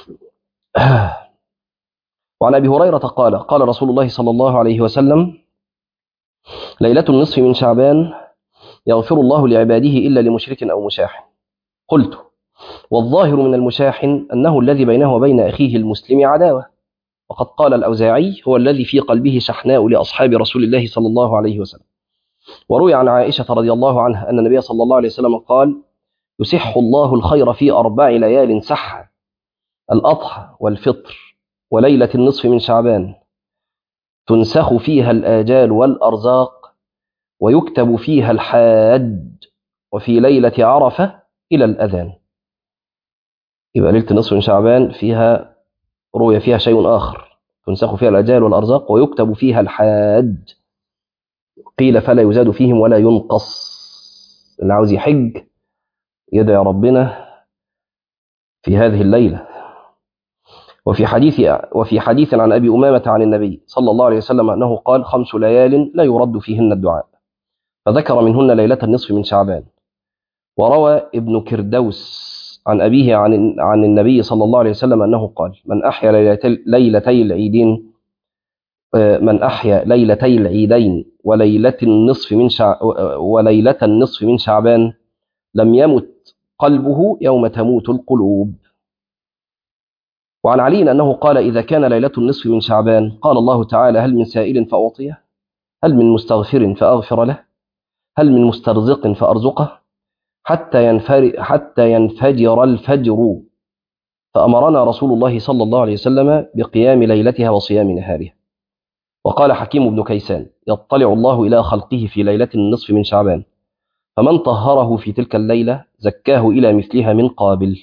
وعن أبي هريرة قال: قال رسول الله صلى الله عليه وسلم: ليلة النصف من شعبان يغفر الله لعباده إلا لمشرك أو مشاح. قلت: والظاهر من المشاحن أنه الذي بينه وبين أخيه المسلم عداوة، وقد قال الأوزاعي هو الذي في قلبه شحناء لأصحاب رسول الله صلى الله عليه وسلم. وروي عن عائشة رضي الله عنها أن النبي صلى الله عليه وسلم قال: يسح الله الخير في أربع ليال سحا: الأضحى والفطر وليلة النصف من شعبان، تنسخ فيها الآجال والأرزاق، ويكتب فيها الحاج، وفي ليلة عرفة إلى الأذان. يبقى ليلة النصف من شعبان فيها روي فيها شيء آخر: تنسخ فيها الآجال والأرزاق ويكتب فيها الحاج. قيل فلا يزاد فيهم ولا ينقص. اللي عاوز يحج يدعي ربنا في هذه الليلة. وفي حديث وفي حديث عن أبي أمامة عن النبي صلى الله عليه وسلم أنه قال: خمس ليال لا يرد فيهن الدعاء، فذكر منهن ليلة النصف من شعبان. وروى ابن كردوس عن أبيه عن عن النبي صلى الله عليه وسلم أنه قال: من أحيا ليلتي العيدين من أحيا ليلتي العيدين وليلة النصف من شع... وليلة النصف من شعبان لم يمت قلبه يوم تموت القلوب. وعن علي أنه قال: إذا كان ليلة النصف من شعبان قال الله تعالى: هل من سائل فأعطيه؟ هل من مستغفر فأغفر له؟ هل من مسترزق فأرزقه؟ حتى ينفر حتى ينفجر الفجر. فأمرنا رسول الله صلى الله عليه وسلم بقيام ليلتها وصيام نهارها. وقال حكيم بن كيسان: يطلع الله إلى خلقه في ليلة النصف من شعبان، فمن طهره في تلك الليلة زكاه إلى مثلها من قابل.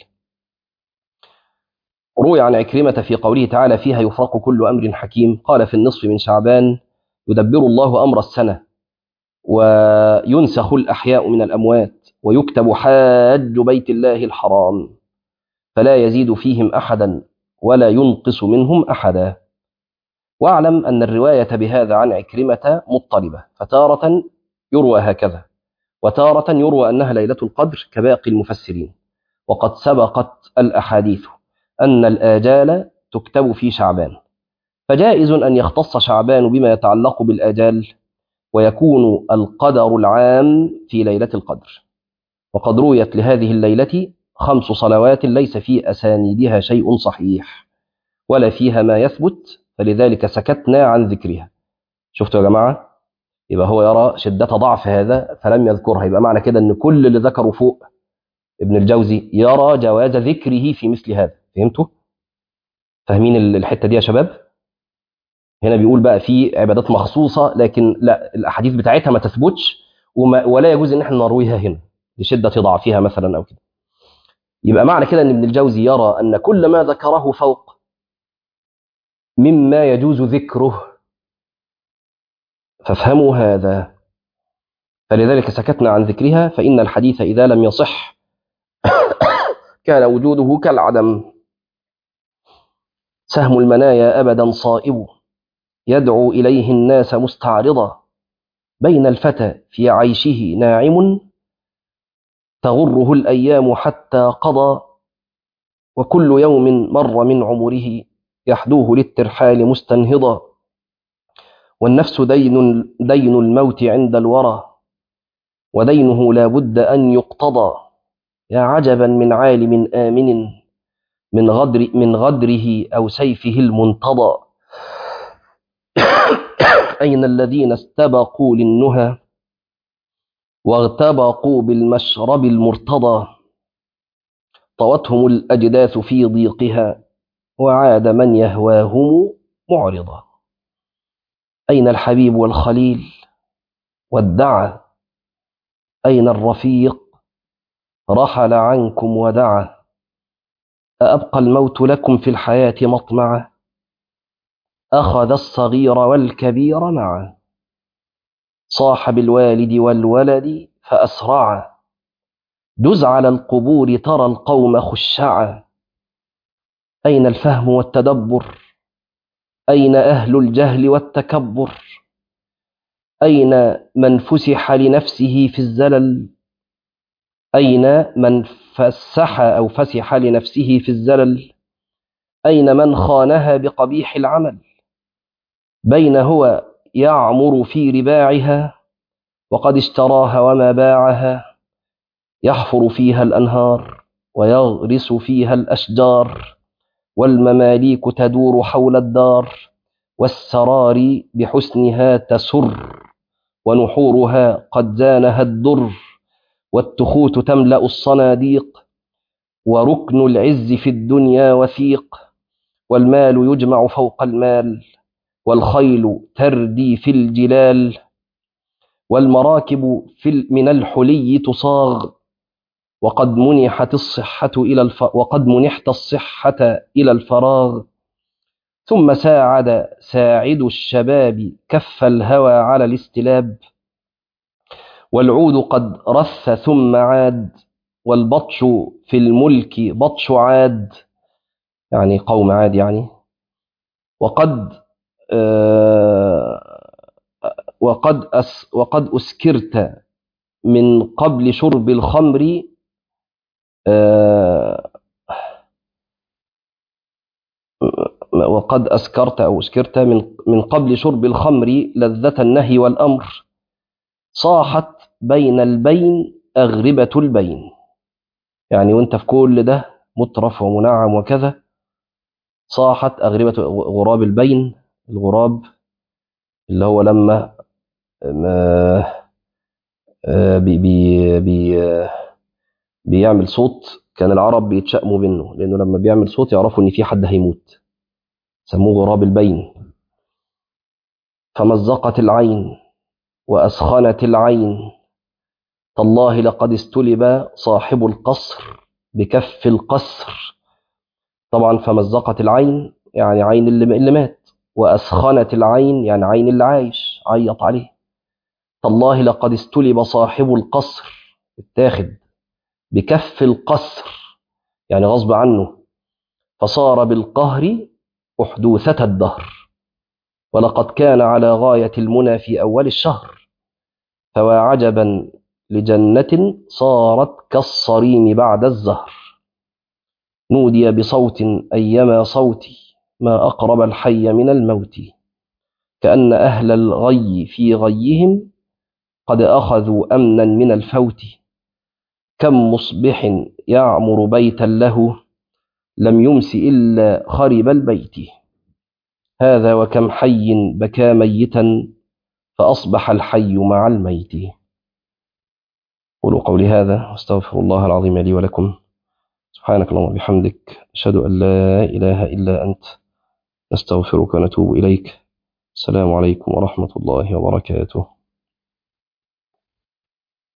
روي عن عكرمة في قوله تعالى: فيها يفرق كل أمر حكيم، قال: في النصف من شعبان يدبر الله أمر السنة، وينسخ الأحياء من الأموات، ويكتب حاج بيت الله الحرام، فلا يزيد فيهم أحدا ولا ينقص منهم أحدا. واعلم أن الرواية بهذا عن عكرمة مضطربة، فتارة يروى هكذا، وتارة يروى أنها ليلة القدر كباقي المفسرين. وقد سبقت الأحاديث أن الآجال تكتب في شعبان، فجائز أن يختص شعبان بما يتعلق بالآجال، ويكون القدر العام في ليلة القدر. وقد رويت لهذه الليلة خمس صلوات ليس في أسانيدها شيء صحيح ولا فيها ما يثبت، فلذلك سكتنا عن ذكرها. شفتوا يا جماعة؟ يبقى هو يرى شدة ضعف هذا فلم يذكرها. يبقى معنى كده أن كل اللي ذكروا فوق ابن الجوزي يرى جواز ذكره في مثل هذا. فهمتوا؟ فاهمين الحتة دي يا شباب؟ هنا بيقول بقى في عبادات مخصوصة، لكن لا، الأحاديث بتاعتها ما تثبتش وما ولا يجوز ان احنا نرويها هنا لشدة ضعفها مثلا او كده. يبقى معنى كده ان ابن الجوزي يرى ان كل ما ذكره فوق مما يجوز ذكره، فافهموا هذا. فلذلك سكتنا عن ذكرها، فإن الحديث إذا لم يصح كان وجوده كالعدم. سهم المنايا أبدا صائب، يدعو إليه الناس مستعرضا، بين الفتى في عيشه ناعم، تغره الأيام حتى قضى، وكل يوم مر من عمره يحدوه للترحال مستنهضا، والنفس دين, دين الموت عند الورى، ودينه لا بد أن يقتضى. يا عجبا من عالم آمن من غدر من غدره أو سيفه المنتضى. أين الذين استبقوا للنهى واغتبقوا بالمشرب المرتضى، طوتهم الأجداث في ضيقها وعاد من يهواهم معرضا. أين الحبيب والخليل والدعى، أين الرفيق رحل عنكم ودعا، أأبقى الموت لكم في الحياة مطمعا، أخذ الصغير والكبير معا، صاح بالوالد والولد فأسرعا، دز على القبور ترى القوم خشعا. أين الفهم والتدبر، أين أهل الجهل والتكبر، أين من فسح لنفسه في الزلل، أين من فسح أو فسح لنفسه في الزلل، أين من خانها بقبيح العمل، بين هو يعمر في رباعها وقد اشتراها وما باعها، يحفر فيها الأنهار ويغرس فيها الأشجار، والمماليك تدور حول الدار، والسرار بحسنها تسر، ونحورها قد زانها الدر، والتخوت تملأ الصناديق، وركن العز في الدنيا وثيق، والمال يجمع فوق المال، والخيل تردي في الجلال، والمراكب في من الحلي تصاغ، وقد منحت الصحة إلى الف... وقد منحت الصحة إلى الفراغ، ثم ساعد ساعد الشباب كف الهوى على الاستلاب، والعود قد رث ثم عاد، والبطش في الملك بطش عاد، يعني قوم عاد يعني، وقد آه وقد أس وقد أسكرت من قبل شرب الخمر، آه وقد أسكرت أو أسكرت من من قبل شرب الخمر لذة النهي والأمر، صاحت بين البين أغربة البين، يعني وانت في كل ده مترف ومنعم وكذا، صاحت أغربة غراب البين، الغراب اللي هو لما بي بي بي بيعمل صوت، كان العرب بيتشائموا منه لأنه لما بيعمل صوت يعرفوا إن في حد هيموت، سموه غراب البين. فمزقت العين وأسخنت العين، تالله لقد استلب صاحب القصر بكف القصر. طبعا فمزقت العين يعني عين اللي, اللي مات، وأسخنت العين يعني عين اللي عايش عيط عليه. تالله لقد استلب صاحب القصر، اتاخد بكف القصر يعني غصب عنه، فصار بالقهر أحدوثة الدهر، ولقد كان على غاية المنى في أول الشهر، فوا عجبا لجنة صارت كالصريم بعد الزهر، نودي بصوت أيما صوتي ما أقرب الحي من الموت، كأن أهل الغي في غيهم قد أخذوا أمنا من الفوت، كم مصبح يعمر بيتا له لم يمس إلا خرب البيت، هذا وكم حي بكى ميتا فأصبح الحي مع الميت. قولوا قولي هذا واستغفر الله العظيم لي ولكم. سبحانك اللهم وبحمدك، أشهد أن لا إله إلا أنت، نستغفرك ونتوب إليك. السلام عليكم ورحمة الله وبركاته.